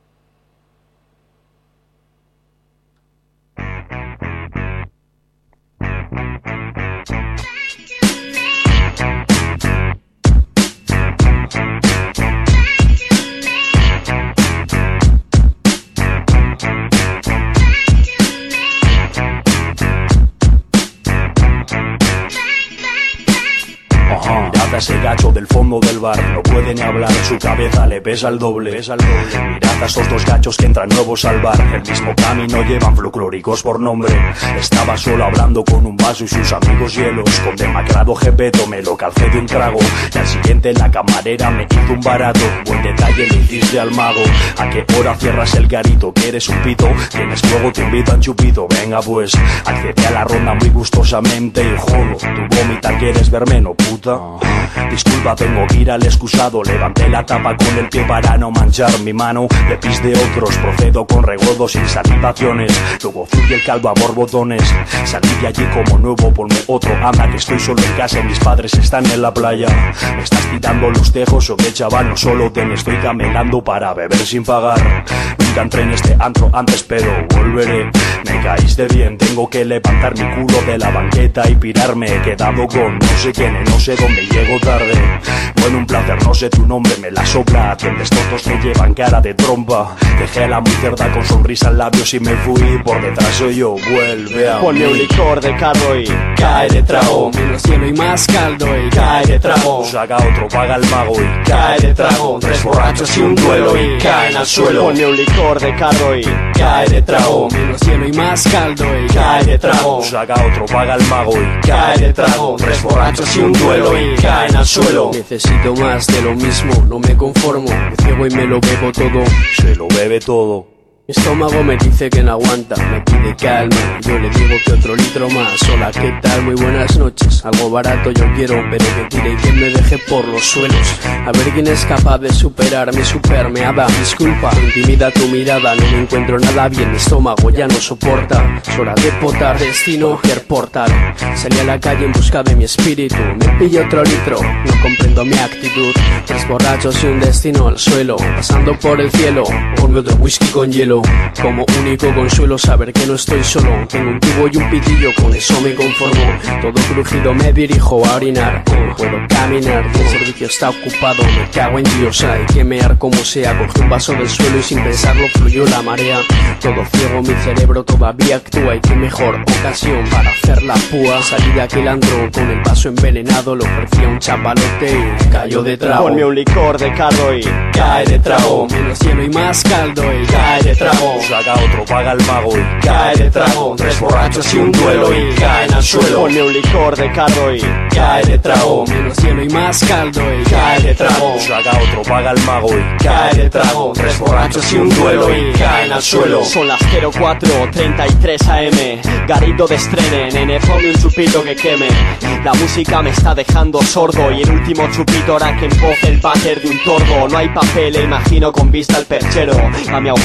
Ese gacho del fondo del bar no puede ni hablar, su cabeza le pesa el doble, pesa el doble. Mirad a esos dos gachos que entran nuevos al bar, el mismo camino llevan folclóricos por nombre. Estaba solo hablando con un vaso y sus amigos hielos, con demacrado jepeto me lo calcé de un trago. Y al siguiente la camarera me hizo un barato, buen detalle le hiciste al mago. ¿A qué hora cierras el garito? Que eres un pito, tienes fuego, te invitan chupito. Venga pues, accedí a la ronda muy gustosamente y jodo, tu vómita que eres vermeno, puta. Disculpa, tengo que ir al excusado. Levanté la tapa con el pie para no manchar mi mano de pis de otros. Procedo con regodos y salivaciones. Luego fluye el calvo a borbotones. Salí de allí como nuevo, ponme otro. Anda que estoy solo en casa y mis padres están en la playa. ¿Me estás tirando los tejos o qué, chaval? No solo te me estoy camelando para beber sin pagar. Nunca entré en este antro antes pero volveré. Me caíste bien, tengo que levantar mi culo de la banqueta y pirarme. He quedado con no sé quién, no sé dónde llego tarde. Bueno, un placer, no sé tu nombre, me la sopla. Atiendes tontos que llevan cara de trompa. Dejé a la muy cerda con sonrisa en labios y me fui. Por detrás soy yo, vuelve a ponme un licor de carro y cae de trago. Menos cielo y más caldo y cae de trago. Saca otro, paga el mago y cae de trago. Tres borrachos y un duelo y caen al suelo. Ponme un licor de carro y cae de trago. Menos cielo y más caldo y cae de trago. Saca otro, paga el mago y cae de trago. Tres borrachos y un duelo y caen al suelo. Necesito más de lo mismo, no me conformo. Me ciego y me lo bebo todo. Se lo bebe todo. Mi estómago me dice que no aguanta, me pide calma. Yo le digo que otro litro más. Hola, ¿qué tal? Muy buenas noches. Algo barato yo quiero, pero que tire y que me deje por los suelos. A ver quién es capaz de superar mi supermeada. Disculpa, intimida tu mirada. No me encuentro nada bien, mi estómago ya no soporta. Es hora de potar, destino, hacer portal. Salí a la calle en busca de mi espíritu. Me pillo otro litro, no comprendo mi actitud. Tres borrachos y un destino al suelo. Pasando por el cielo, ponme otro whisky con hielo. Como único consuelo saber que no estoy solo. Tengo un tubo y un pitillo, con eso me conformo. Todo crujido me dirijo a orinar. No puedo caminar, el servicio está ocupado. Me cago en Dios, hay que mear como sea. Cogí un vaso del suelo y sin pensarlo fluyó la marea. Todo ciego, mi cerebro todavía actúa. Y qué mejor ocasión para hacer la púa. Salí de aquel antro con el vaso envenenado. Lo ofrecía un chapalote y cayó de trago. Ponme un licor de carro y cae de trago. Menos cielo y más caldo y cae de trago. Saca otro, paga el mago y cae de trago. Tres borrachos y un duelo y caen al suelo. Ponme un licor de carro y cae de trago. Menos cielo y más caldo y cae de trago. Saca otro, paga el mago y cae de trago. Tres borrachos y un duelo y caen al suelo. Son las cero cuatro treinta y tres a eme. Garito de estrene, nene, ponme un chupito que queme. La música me está dejando sordo y el último chupito hará que empoce el váter de un tordo. No hay papel, e imagino con vista al perchero. A mi agujero se la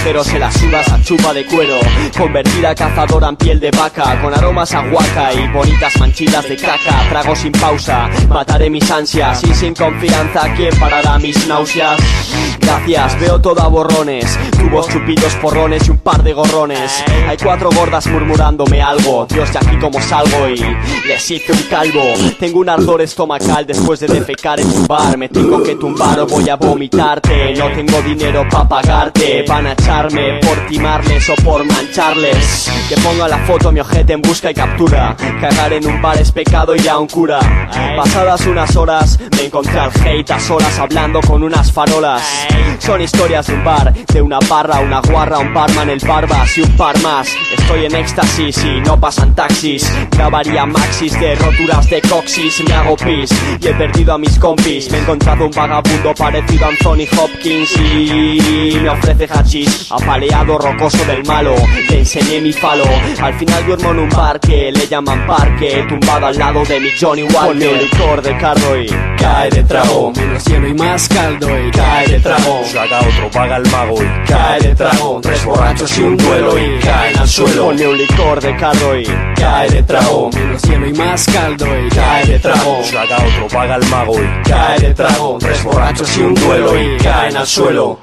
la sudas a chupa de cuero. Convertida cazadora en piel de vaca, con aromas a guaca y bonitas manchitas de caca. Trago sin pausa, mataré mis ansias y sin confianza, ¿quién parará mis náuseas? Gracias, veo todo a borrones, tubos, chupitos, porrones y un par de gorrones. Hay cuatro gordas murmurándome algo, Dios, de aquí como salgo y les hice un calvo. Tengo un ardor estomacal después de defecar en un bar. Me tengo que tumbar o voy a vomitarte. No tengo dinero pa' pagarte, van a echarme por timarles o por mancharles. Que ponga la foto mi ojete en busca y captura. Cagar en un bar es pecado y ya un cura. Pasadas unas horas me encontré al hate a solas hablando con unas farolas. Son historias de un bar, de una barra, una guarra, un barman, el barbas y un par más. Estoy en éxtasis y no pasan taxis. Grabaría maxis de roturas de coxis. Me hago pis y he perdido a mis compis. Me he encontrado un vagabundo parecido a Anthony Hopkins y me ofrece hachís. Apaleado rocoso del malo, le enseñé mi falo. Al final duermo en un bar que le llaman parque, tumbado al lado de mi Johnny Walker. Ponme un licor de cardo y cae de trago. Menos hielo y más caldo y cae de trago. Saca otro, paga el mago y cae de trago. Tres borrachos y un duelo y caen al suelo. Ponme un licor de cardo y cae de trago. Menos hielo y más caldo y cae de trago. Saca otro, paga el mago y cae de trago. Tres borrachos y un duelo y caen al suelo.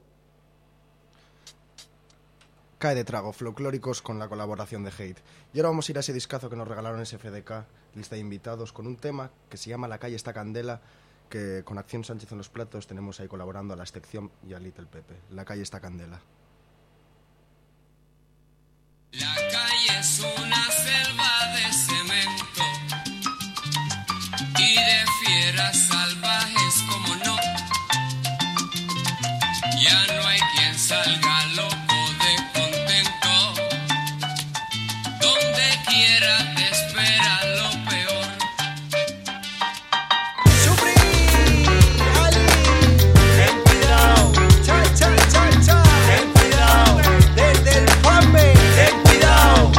Cae de trago, folclóricos con la colaboración de Hate. Y ahora vamos a ir a ese discazo que nos regalaron S F D K, lista de invitados, con un tema que se llama La calle está candela, que con Acción Sánchez en los platos tenemos ahí colaborando a La Excepción y a Little Pepe. La calle está candela. La calle es una selva de cemento y de fieras salvajes como no. Ya no hay quien salga loco de contento. Donde quiera te espera lo peor. Sufrir, Ali, ten cuidado, cha, cha, cha, cha, ten cuidado, desde el Pambe, ten cuidado,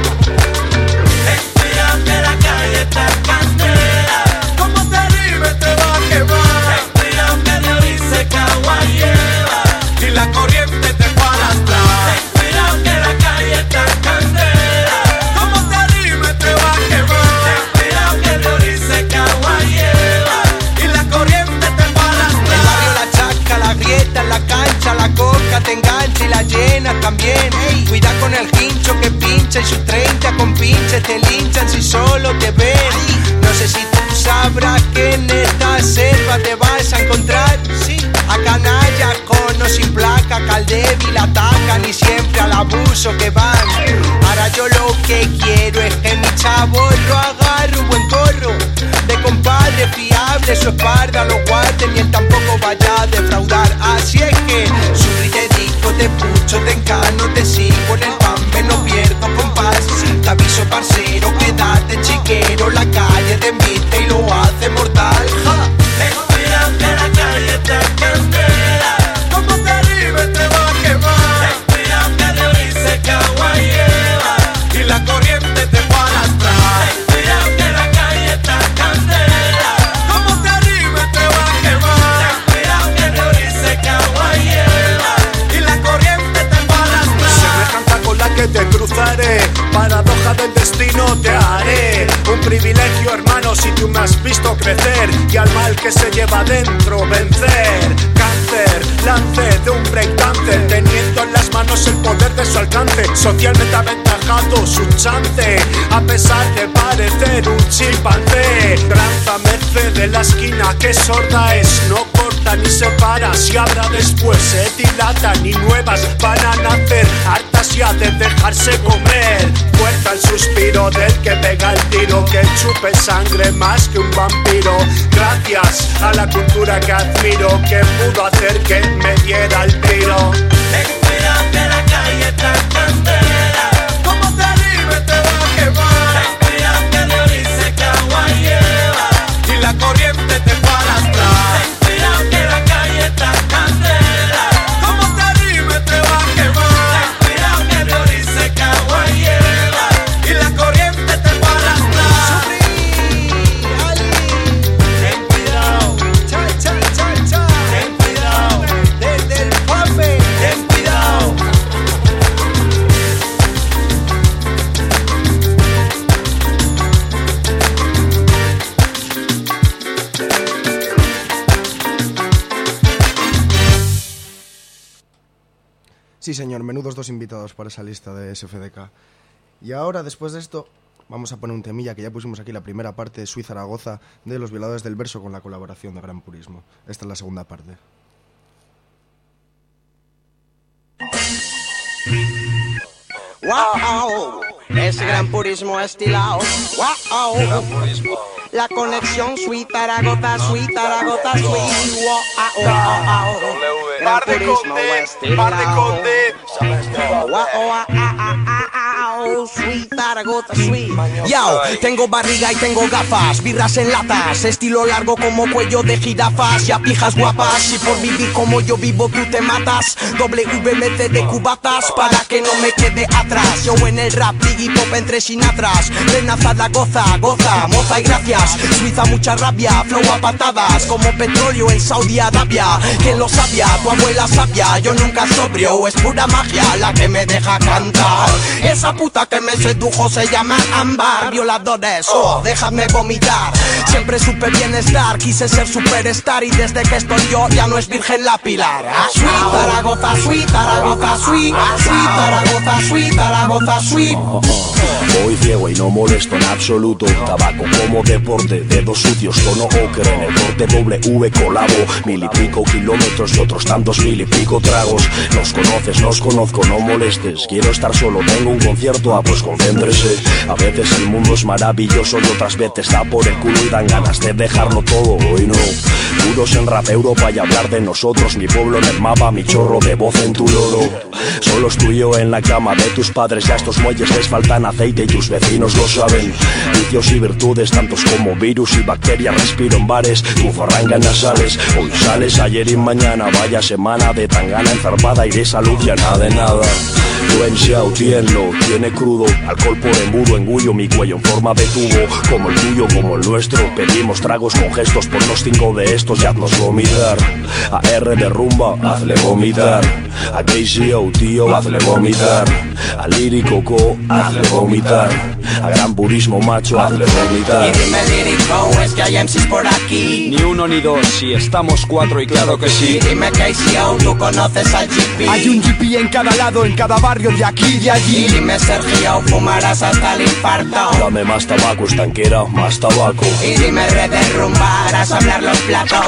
ten cuidado que la calle está candela. Como te arriba te va a quemar, ten cuidado que de hoy se cagua lleva y la corriente te va a arrastrar. Ten cuidado que la calle está candela. Como te arriba te va a quemar, ten cuidado que de hoy se cagua lleva y la corriente te va a arrastrar. El barrio, la chaca, la grieta, la cancha, la coca te engancha y la llena también. Ey, cuida con el hincho que pincha y sus treinta con pinches te linchan si solo te ven. No sé si tú sabrás que en esta selva te vas a encontrar a canallas con o sin placa, que al débil atacan y siempre al abuso que van. Ahora yo lo que quiero es que mi chavo lo agarre un buen corro de compadre fiable, su espalda lo guarden y él tampoco vaya a defraudar. Así es que sufrí, te digo, te pucho, te encano, te sigo en el pambe, no pierdo compás. Te aviso, parcero, quédate chiquero, la calle te invita y lo hace mortal. Ja. Ten cuidado que la calle está candela. Como te arriba te va a quemar. Ten cuidado que de hoy se cagua lleva y la corriente te va a arrastrar. Ten cuidado que la calle está candela. Como te arriba te va a quemar. Ten cuidado que de hoy se cagua lleva y la corriente te va a arrastrar. Semejanza con la que te cruzaré, paradoja del destino te haré. Un privilegio, hermano, si tú me has visto crecer y al mal que se lleva dentro vencer. Cáncer, lance de un breakdancer, teniendo en las manos el poder de su alcance. Socialmente aventajado su chance, a pesar de parecer un chimpancé. Tranza merced de la esquina que sorda es, no corta ni separa, si habrá después se dilatan y nuevas van a nacer, hartas ya de dejarse comer. Fuerza el suspiro del que pega el tiro, que chupe sangre más que un vampiro. Gracias a la cultura que admiro, que pudo hacer que me diera el tiro. Ten cuidado que la calle está candela. Como te arriba te va a quemar. Ten cuidado que de hoy se cagua lleva y la corriente te va a arrastrar. Ten cuidado que la calle está candela. Como te arriba te va a quemar. Ten cuidado que de hoy se cagua lleva y la corriente te va a arrastrar. Sufrir, Ali, ten cuidado, cha, cha, cha, cha, ten cuidado, desde el Pambe, ten cuidado. Sí, señor, menudos dos invitados para esa lista de S F D K. Y ahora, después de esto, vamos a poner un temilla que ya pusimos aquí, la primera parte de Sui Zaragoza de Los Violadores del Verso con la colaboración de Gran Purismo. Esta es la segunda parte. Wow, ese Gran Purismo estilado. Wow, Gran Purismo. La conexión Sui Zaragoza, Sui Zaragoza, Sui. Wow, wow, wow. Gran Purismo estilado. Wow, wow, Sui Zaragoza, Sui. Yo, tengo barriga y tengo gafas, birras en latas, estilo largo como cuello de jirafas, ya pijas guapas, y por vivir como yo vivo tú te matas. W M C de cubatas para que no me quede atrás. Yo en el rap, Iggy Pop entre Sinatras, Renazada goza, goza, moza y gracias. Suiza mucha rabia, flow a patadas, como petróleo en Saudi Arabia. Que lo sabía, tu abuela sabia, yo nunca sobrio, es pura magia la que me deja cantar. Esa puta que me sedujo se llama Ámbar. Violadores, oh, déjame vomitar. Siempre supe bienestar, quise ser superstar y desde que estoy yo ya no es virgen la Pilar. Sui Zaragoza, Sui Zaragoza, Sui, Sui Zaragoza, Sui Zaragoza, Sui. Voy ciego y no molesto en absoluto. Tabaco como deporte, dedos sucios, tono ocre en el corte W colabo. Mil y pico kilómetros y otros tantos mil y pico tragos. Nos conoces, nos conozco, no molestes. Quiero estar solo, tengo un concierto, ah pues concéntrese. A veces el mundo es maravilloso y otras veces está por el culo y dan ganas de dejarlo todo. Hoy no, duros en rap Europa y hablar de nosotros. Mi pueblo en el mapa, mi chorro de voz en tu loro. Solo es tuyo en la cama de tus padres. Ya a estos muelles les faltan aceite y tus vecinos lo saben. Vicios y virtudes, tantos como virus y bacterias. Respiro en bares, tu farranga nasales. Hoy sales, ayer y mañana. Vaya semana de tangana enfermada y de salud ya nada de nada. Yo en Xiao tienlo, tiene crudo. Alcohol por embudo, engullo mi cuello en forma de tubo. Como el tuyo, como el nuestro. Pedimos tragos con gestos por los cinco de estos y haznos vomitar. A R de rumba, hazle vomitar. A K C O, tío, hazle vomitar. A Lírico Co, hazle vomitar. A Gran Purismo, macho, hazle vomitar. Y dime Lírico, es que hay M Cs por aquí. Ni uno ni dos, si estamos cuatro y claro que sí. Y dime K C O, tú conoces al G P. Hay un G P en cada lado, en cada barrio de aquí y de allí. Y dime Sergio, fumarás hasta el infarto. Dame más tabaco, estanquera, más tabaco. Y dime Red de rumba, harás hablar los platos.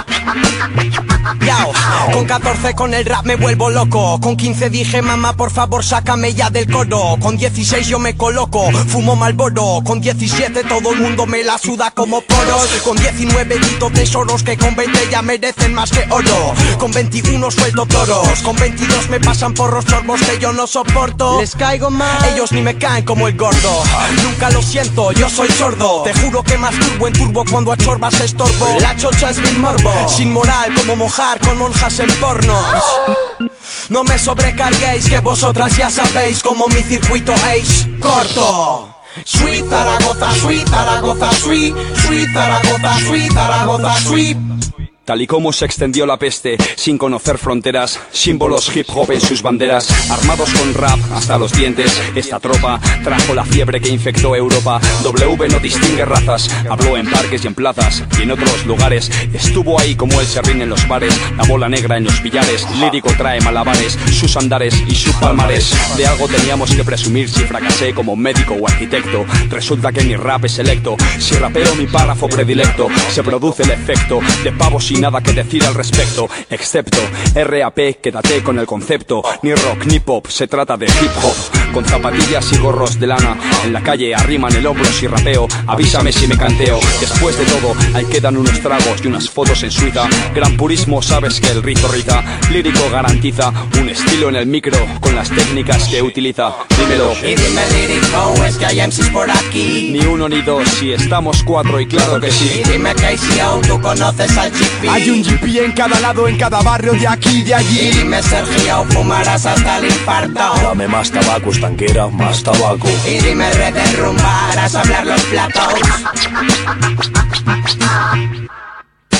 Yao, con catorce con el rap me vuelvo loco. Con quince dije mamá por favor sácame ya del coro. Con dieciséis yo me coloco, fumo Marlboro. Con diecisiete todo el mundo me la suda como poros. Con diecinueve quito tesoros que con veinte ya merecen más que oro. Con veintiuno suelto toros. Con veintidós me pasan porros chorbos que yo no soporto. Les caigo mal, ellos ni me caen como el gordo. Nunca lo siento, yo soy sordo. Te juro que más turbo en turbo cuando a chorbas estorbo. La chocha es mi morbo, sin moral como mojar con monjas en pornos. No me sobrecarguéis que vosotras ya sabéis como mi circuito es corto. Sui Zaragoza, Sui Zaragoza, Sui, Sui Zaragoza, Sui Zaragoza, Sui. Tal y como se extendió la peste, sin conocer fronteras, símbolos hip hop en sus banderas, armados con rap hasta los dientes, esta tropa trajo la fiebre que infectó Europa. W no distingue razas, habló en parques y en plazas, y en otros lugares, estuvo ahí como el serrín en los bares, la bola negra en los billares, Lírico trae malabares, sus andares y sus palmares. De algo teníamos que presumir si fracasé como médico o arquitecto, resulta que mi rap es selecto, si rapeo mi párrafo predilecto, se produce el efecto de pavos y nada que decir al respecto, excepto R A P, quédate con el concepto. Ni rock ni pop, se trata de hip hop. Con zapatillas y gorros de lana, en la calle arriman el hombro si rapeo. Avísame si me canteo. Después de todo, ahí quedan unos tragos y unas fotos en Suiza. Gran Purismo, sabes que el rizo riza. Lírico garantiza un estilo en el micro con las técnicas que utiliza. Dímelo. Y dime Lírico, es que hay M Cs por aquí. Ni uno ni dos, si estamos cuatro y claro que sí. Y dime K C O, tú conoces al G P. Hay un G P en cada lado, en cada barrio de aquí y de allí. Y dime Sergio, fumarás hasta el infarto. Dame más tabaco, estanquera, más tabaco. Y dime Red de rumba, harás hablar los platos.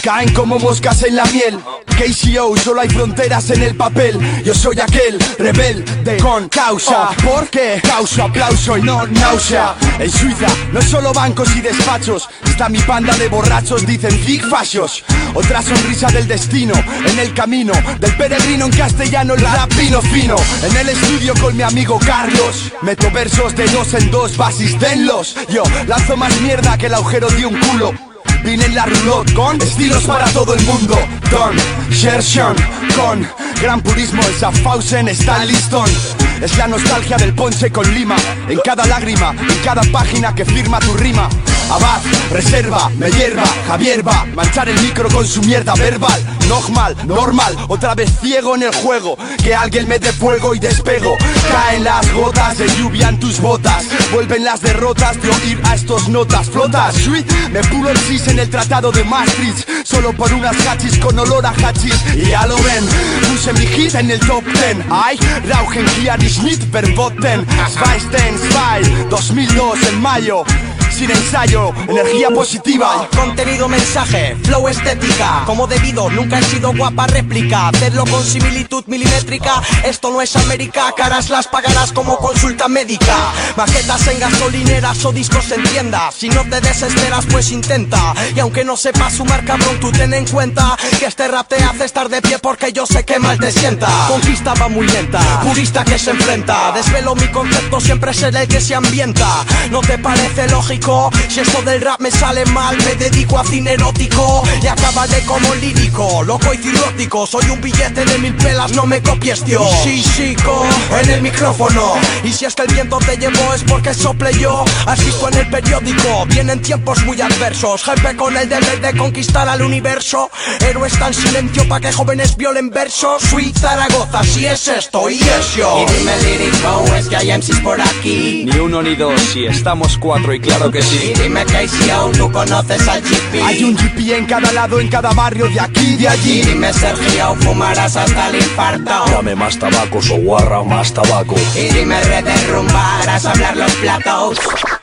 caen como moscas en la miel. K C O, solo hay fronteras en el papel. Yo soy aquel rebelde con causa. ¿Por qué? Causa aplauso y no náusea. En Suiza no solo bancos y despachos, está mi panda de borrachos, dicen big fascios. Otra sonrisa del destino en el camino del peregrino en castellano, el rap fino fino. En el estudio con mi amigo Carlos, meto versos de dos en dos, basis denlos. Yo lanzo más mierda que el agujero de un culo. Vine en la roulotte con estilos para todo el mundo. Don Shershon con gran purismo, el Schaffhausen está listo. Es la nostalgia del ponche con lima, en cada lágrima, en cada página que firma tu rima. Abad, reserva, me hierva, Javier va manchar el micro con su mierda verbal. Normal, normal, otra vez ciego en el juego. Que alguien me dé fuego y despego. Caen las gotas de lluvia en tus botas. Vuelven las derrotas de oír a estos notas. Flotas, sweet, me pulo el sis en el tratado de Maastricht. Solo por unas hachis con olor a hachis. Y ya lo ven, puse mi hit en el top ten. Ay, Rauchen hier die nicht verboten. Zweisten zwei, dos mil dos en mayo. Sin ensayo, energía positiva. Contenido, mensaje, flow, estética. Como debido, nunca he sido guapa réplica. Hacerlo con similitud milimétrica. Esto no es América, caras las pagarás como consulta médica. Maquetas en gasolineras o discos en tiendas. Si no te desesperas pues intenta. Y aunque no sepas sumar cabrón, tú ten en cuenta que este rap te hace estar de pie porque yo sé que mal te sienta. Conquista va muy lenta, purista que se enfrenta. Desvelo mi concepto, siempre seré el que se ambienta. ¿No te parece lógico? Si esto del rap me sale mal, me dedico a cine erótico y acabaré como lírico, loco y cirrótico. Soy un billete de mil pelas, no me copies, tío. Sí, chico, en el micrófono. Y si es que el viento te llevó es porque sople yo. Has visto en el periódico, vienen tiempos muy adversos. Jefe con el deber de conquistar al universo. Héroe está en silencio pa' que jóvenes violen versos. Sweet Zaragoza, si es esto y es yo. Y dime lírico, es que hay M Cs por aquí. Ni uno ni dos, si estamos cuatro y claro que sí. Y dime K C O, tú conoces al G P. Hay un G P en cada lado, en cada barrio, de aquí y de allí. Y dime Sergio, fumarás hasta el infarto. Dame más tabaco, so guarra, más tabaco. Y dime red de rumba, harás hablar los platos.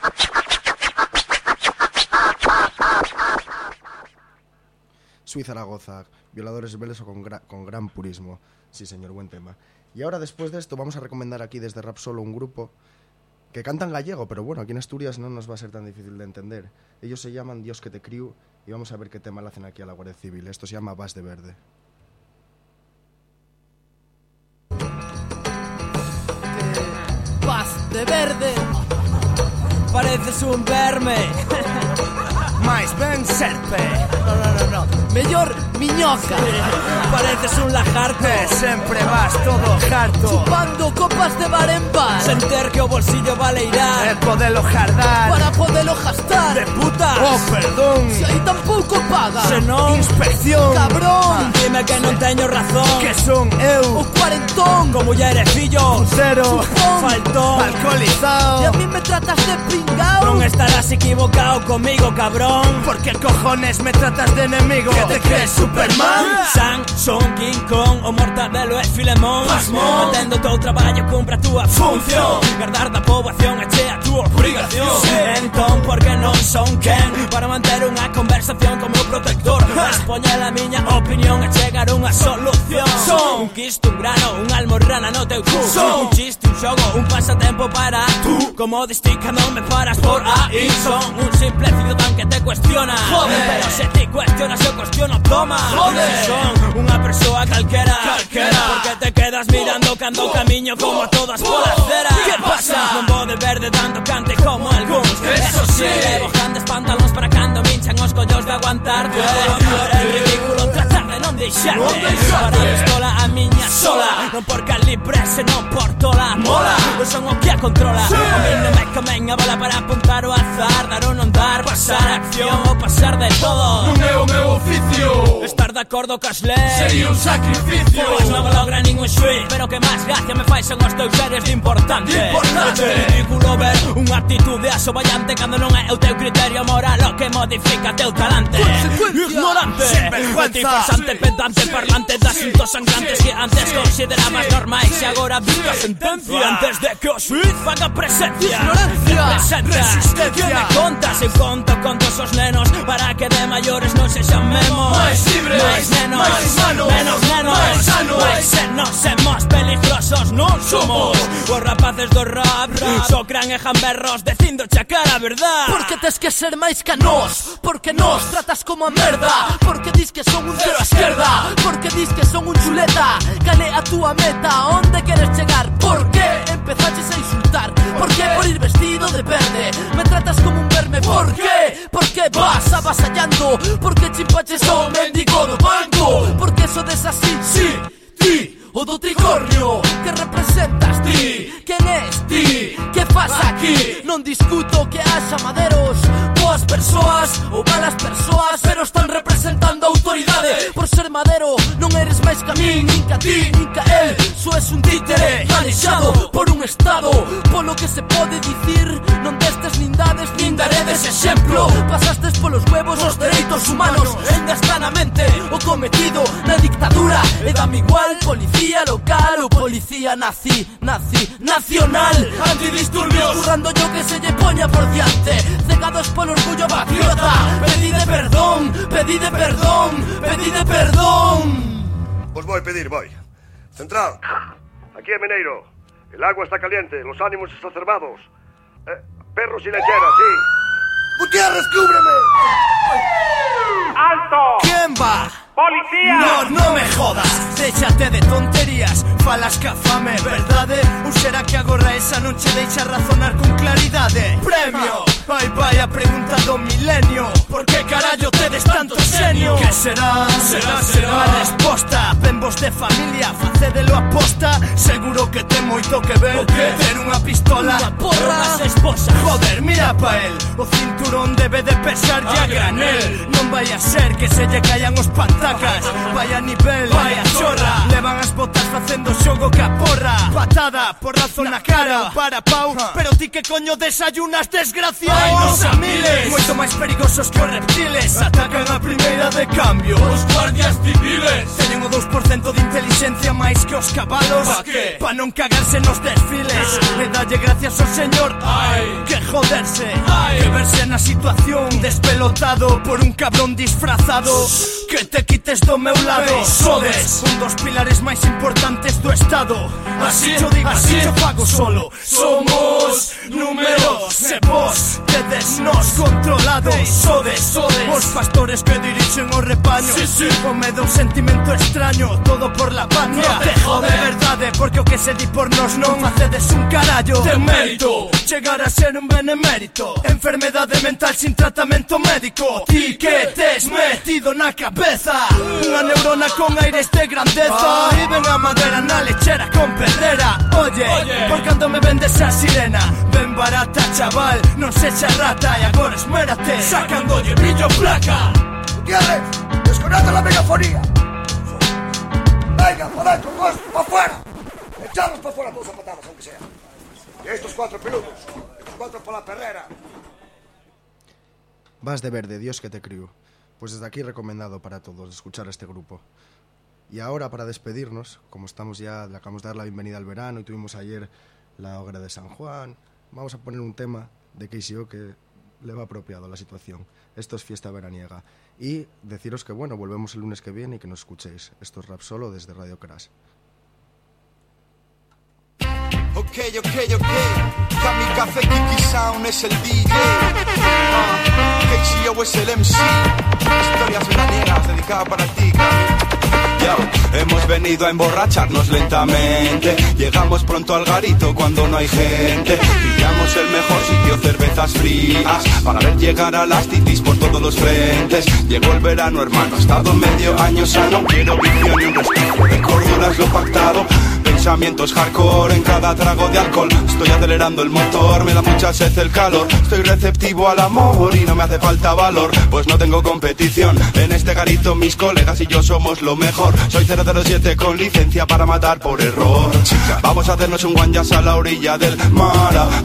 Sweet Zaragoza, violadores rebeldes o con, gra con gran purismo. Sí señor, buen tema. Y ahora después de esto vamos a recomendar aquí desde Rap Solo un grupo que cantan gallego, pero bueno, aquí en Asturias no nos va a ser tan difícil de entender. Ellos se llaman Dios que te criu y vamos a ver qué tema le hacen aquí a la Guardia Civil. Esto se llama Vas de Verde. Vas de verde, pareces un verme. Mais ben serpe. No, no, no, no. Mellor miñoca. Pareces un lajarte. Sempre vas todo harto. Chupando copas de bar en bar. Sen ter que o bolsillo vale irá. E podelo jardar. Para podelo gastar. De putas. Oh, perdón. Se aí tampouco paga. Se non. Inspección. Cabrón. Dime que non teño razón. Que son eu. O cuarentón. Con muller e fillo. Un cero. Chupón. Faltón. Alcoholizado. E a mí me tratas de pringao. Non estarás equivocado comigo, cabrón. Porque cojones me tratas de enemigo. ¿Qué te crees, Superman? Sansón, King Kong o Mortadelo e Filemón. Mantendo teu traballo cumpra a túa función. Guardar da poboación e che a túa obrigación. Entón, porque non son quen para manter unha conversación como protector. Expoñer a miña opinión e chegar a unha solución. Son un quisto, un grano, un almorrana no teu cu. Son un chiste, un xogo, un pasatempo para tú. Como distica non me paras por aí. Son un simple ciudadán que te cuestiona. Joder. Pero se ti cuestionas yo cuestiono, toma. Joder. Son unha persoa calquera, calquera. Porque te quedas mirando cando camiño como a todas pola acera. ¿Qué pasa? Non vou de verde tanto cante como algúns. Eso sí, levo grandes pantalóns para cando minchan os collos de aguantarte. Por el ridículo tratar de non deixarte. Para a pistola a miña sola. Non por calibre, senón por tola mola. Eu son o que a controla. Sí. A mí non me comen a bala para apuntar o azar. Dar ou non dar, pasar a acción ou pasar de todo. Non é o meu oficio. Estar de acordo cas leis sería un sacrificio. Pois non logra ningún xuiz, pero que máis gracia me fai son os teus seres de importante. De importante. Este ridículo seguro ver unha actitude asoballante cando non é o teu criterio moral o que modifica teu talante. Ignorante, multifarsante, pedante, parlante de asuntos sangrantes que antes considerabas normais e agora dicta sentencia antes de que o suiz faga presencia. Representa, que me contas e conto con todos os nenos para que de maiores non se chamemos máis libres, máis nenos, máis sanos, menos nenos, máis sanos, máis senos, semos peligrosos non somos. Os rapaces do rap, rap. Só crean e jamberros dicindo chacar a verdad. Porque tes que ser máis que nós, porque nos tratas como a merda, porque dis que son un cero a esquerda, porque dis que son un chuleta. Cale a túa meta, onde queres chegar? Por que empezaches a insultar? Por que por ir vestido de verde me tratas como un verme? Por que? Por que vas avasallando? Por que chimpaches o mendigo do banco? Por que sodes así? Sí, ti, o do tricornio. Que representas ti? Quen es ti? Que faz aquí? Non discuto que haxa maderos boas persoas ou malas persoas, pero están representando autoridade. Por ser madero non eres máis que a min, nin que a ti, nin que a el. Só es un títere manexado por un estado. Polo que se pode dicir, non destes nin dades nin daredes exemplo. Pasastes polos huevos os dereitos humanos, ainda está na mente o cometido na dictadura. E dame igual policía local ou policía nazi, nazi, nacional. Antidisturbios, currando yo que se lle poña por diante. Cegados polo orgullo patriota. Pedide perdón, pedide perdón, pedide perdón. Pues voy a pedir, voy. Central, aquí en Mineiro. El agua está caliente, los ánimos exacerbados. Eh, perros y lecheras, sí. Gutiérrez, cúbreme. ¡Alto! ¿Quién va? ¡Policía! No, no me jodas, déchate de tonterías. Falas que afame, verdade? Ou será que agora esa non che deixa razonar con claridade? Premio! Ai, vai a pregunta do milenio. Por que carallo tedes tanto xenio? Que será? Será, será a resposta. Ven vos de familia, facédelo aposta. Seguro que ten moito que ver ter unha pistola, unha porra, as esposas. Joder, mira pa el, o cinturón debe de pesar ya granel. Non vai a ser que se lle caian os pantacas. Vai a nivel, vai a chorra. Levan as botas facendo xogo que a porra. Patada, porrazo na cara, para pau. Pero ti que coño desayunas, desgraciado? Ai, nos a miles, moito máis perigosos que os reptiles. Atacan a primeira de cambio os guardias civiles. Teñen o dous por cento de inteligencia máis que os cabalos. Pa que? Pa non cagarse nos desfiles. Le dalle gracias ao señor. Ai, que joderse, ai, que verse na situación despelotado por un cabrón disfrazado. Que te quites do meu lado. Sodes un dos pilares máis importantes do Estado. Así yo digo, así yo pago solo. Somos números e vos tedes nos controlados. Sodes, sodes os pastores que dirixen o repaño. Sí, sí. O medo un sentimento extraño, todo por la patria. No te jode, de verdade, porque o que se di por nos non facedes un carallo. De mérito, chegar a ser un benemérito. Enfermedade mental sin tratamento médico. Ti que tes metido na cabeza unha neurona con aires de grandeza. E ven a madera na lechera con pedrera. Oye, Oye, por cando me vendes a sirena. Ben barata, chaval, non sexa rata. E agora esmérate, sacándolle brillo placa. Gutiérrez, desconecta la megafonía. Venga, para adentro, vos, para afuera. Echarlos para afuera todos a patadas, aunque sea. Y estos cuatro peludos, estos cuatro para la perrera. Vas de verde, Dios que te crió. Pues desde aquí recomendado para todos escuchar a este grupo. Y ahora, para despedirnos, como estamos ya, le acabamos de dar la bienvenida al verano y tuvimos ayer la hoguera de San Juan, vamos a poner un tema de K C O que le va apropiado a la situación. Esto es fiesta veraniega. Y deciros que, bueno, volvemos el lunes que viene y que nos escuchéis. Esto es Rap Solo desde Radio Crash. Ok, ok, ok. Kamikaze Kiki Sound es el D J. Uh, K C O es el M C. Historias veraniegas dedicadas para ti, Cami. Yo, hemos venido a emborracharnos lentamente. Llegamos pronto al garito cuando no hay gente. Pillamos el mejor sitio, cervezas frías, para ver llegar a las titis por todos los frentes. Llegó el verano, hermano, he estado medio año sano. Quiero vicio ni un resquicio de cordura, es lo pactado. Pensamientos hardcore en cada trago de alcohol. Estoy acelerando el motor, me da mucha sed el calor. Estoy receptivo al amor y no me hace falta valor, pues no tengo competición. En este garito mis colegas y yo somos lo mejor. Soy cero cero siete con licencia para matar por error. Vamos a hacernos un guanyas a la orilla del mar.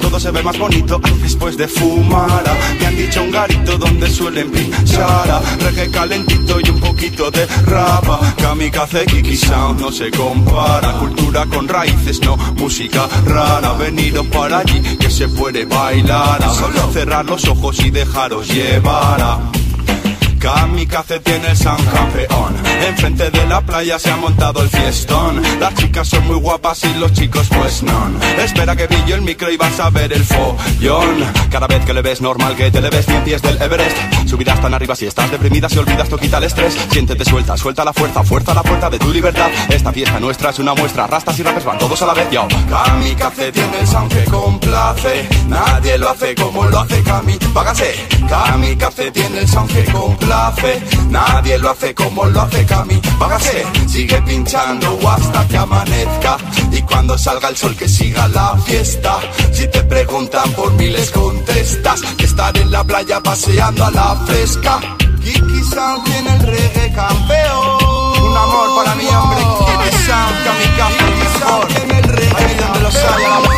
todo se ve más bonito después de fumar. Me han dicho un garito donde suelen pinchar, reggae calentito y un poquito de rapa. Kamikaze, Kiki Sound no se compara, cultura con raíces, no música rara. Venido para allí que se puede bailar, solo cerrar los ojos y dejaros llevar. Kamikaze tiene el sound campeón, enfrente de la playa se ha montado el fiestón. Las chicas son muy guapas y los chicos pues no. Espera que brille el micro y vas a ver el follón. Cada vez que le ves normal que te le ves cien pies del Everest. Subirás tan arriba si estás deprimida, si olvidas to quita el estrés. Siéntete suelta, suelta la fuerza, fuerza la puerta de tu libertad. Esta fiesta nuestra es una muestra, rastas y rappers van todos a la vez, yo. Kamikaze tiene el sound que complace, nadie lo hace como lo hace Kami. Págase, Kamikaze tiene el sound que complace, nadie lo hace como lo hace Kami. Págase, sigue pinchando hasta que amanezca, y cuando salga el sol que siga la fiesta. Si te preguntan por mí les contestas que estar en la playa paseando a la fresca. Kiki Sound tiene el reggae campeón, un amor para mi hombre. Kiki Sound, Kamikaze, mejor ahí donde los haya.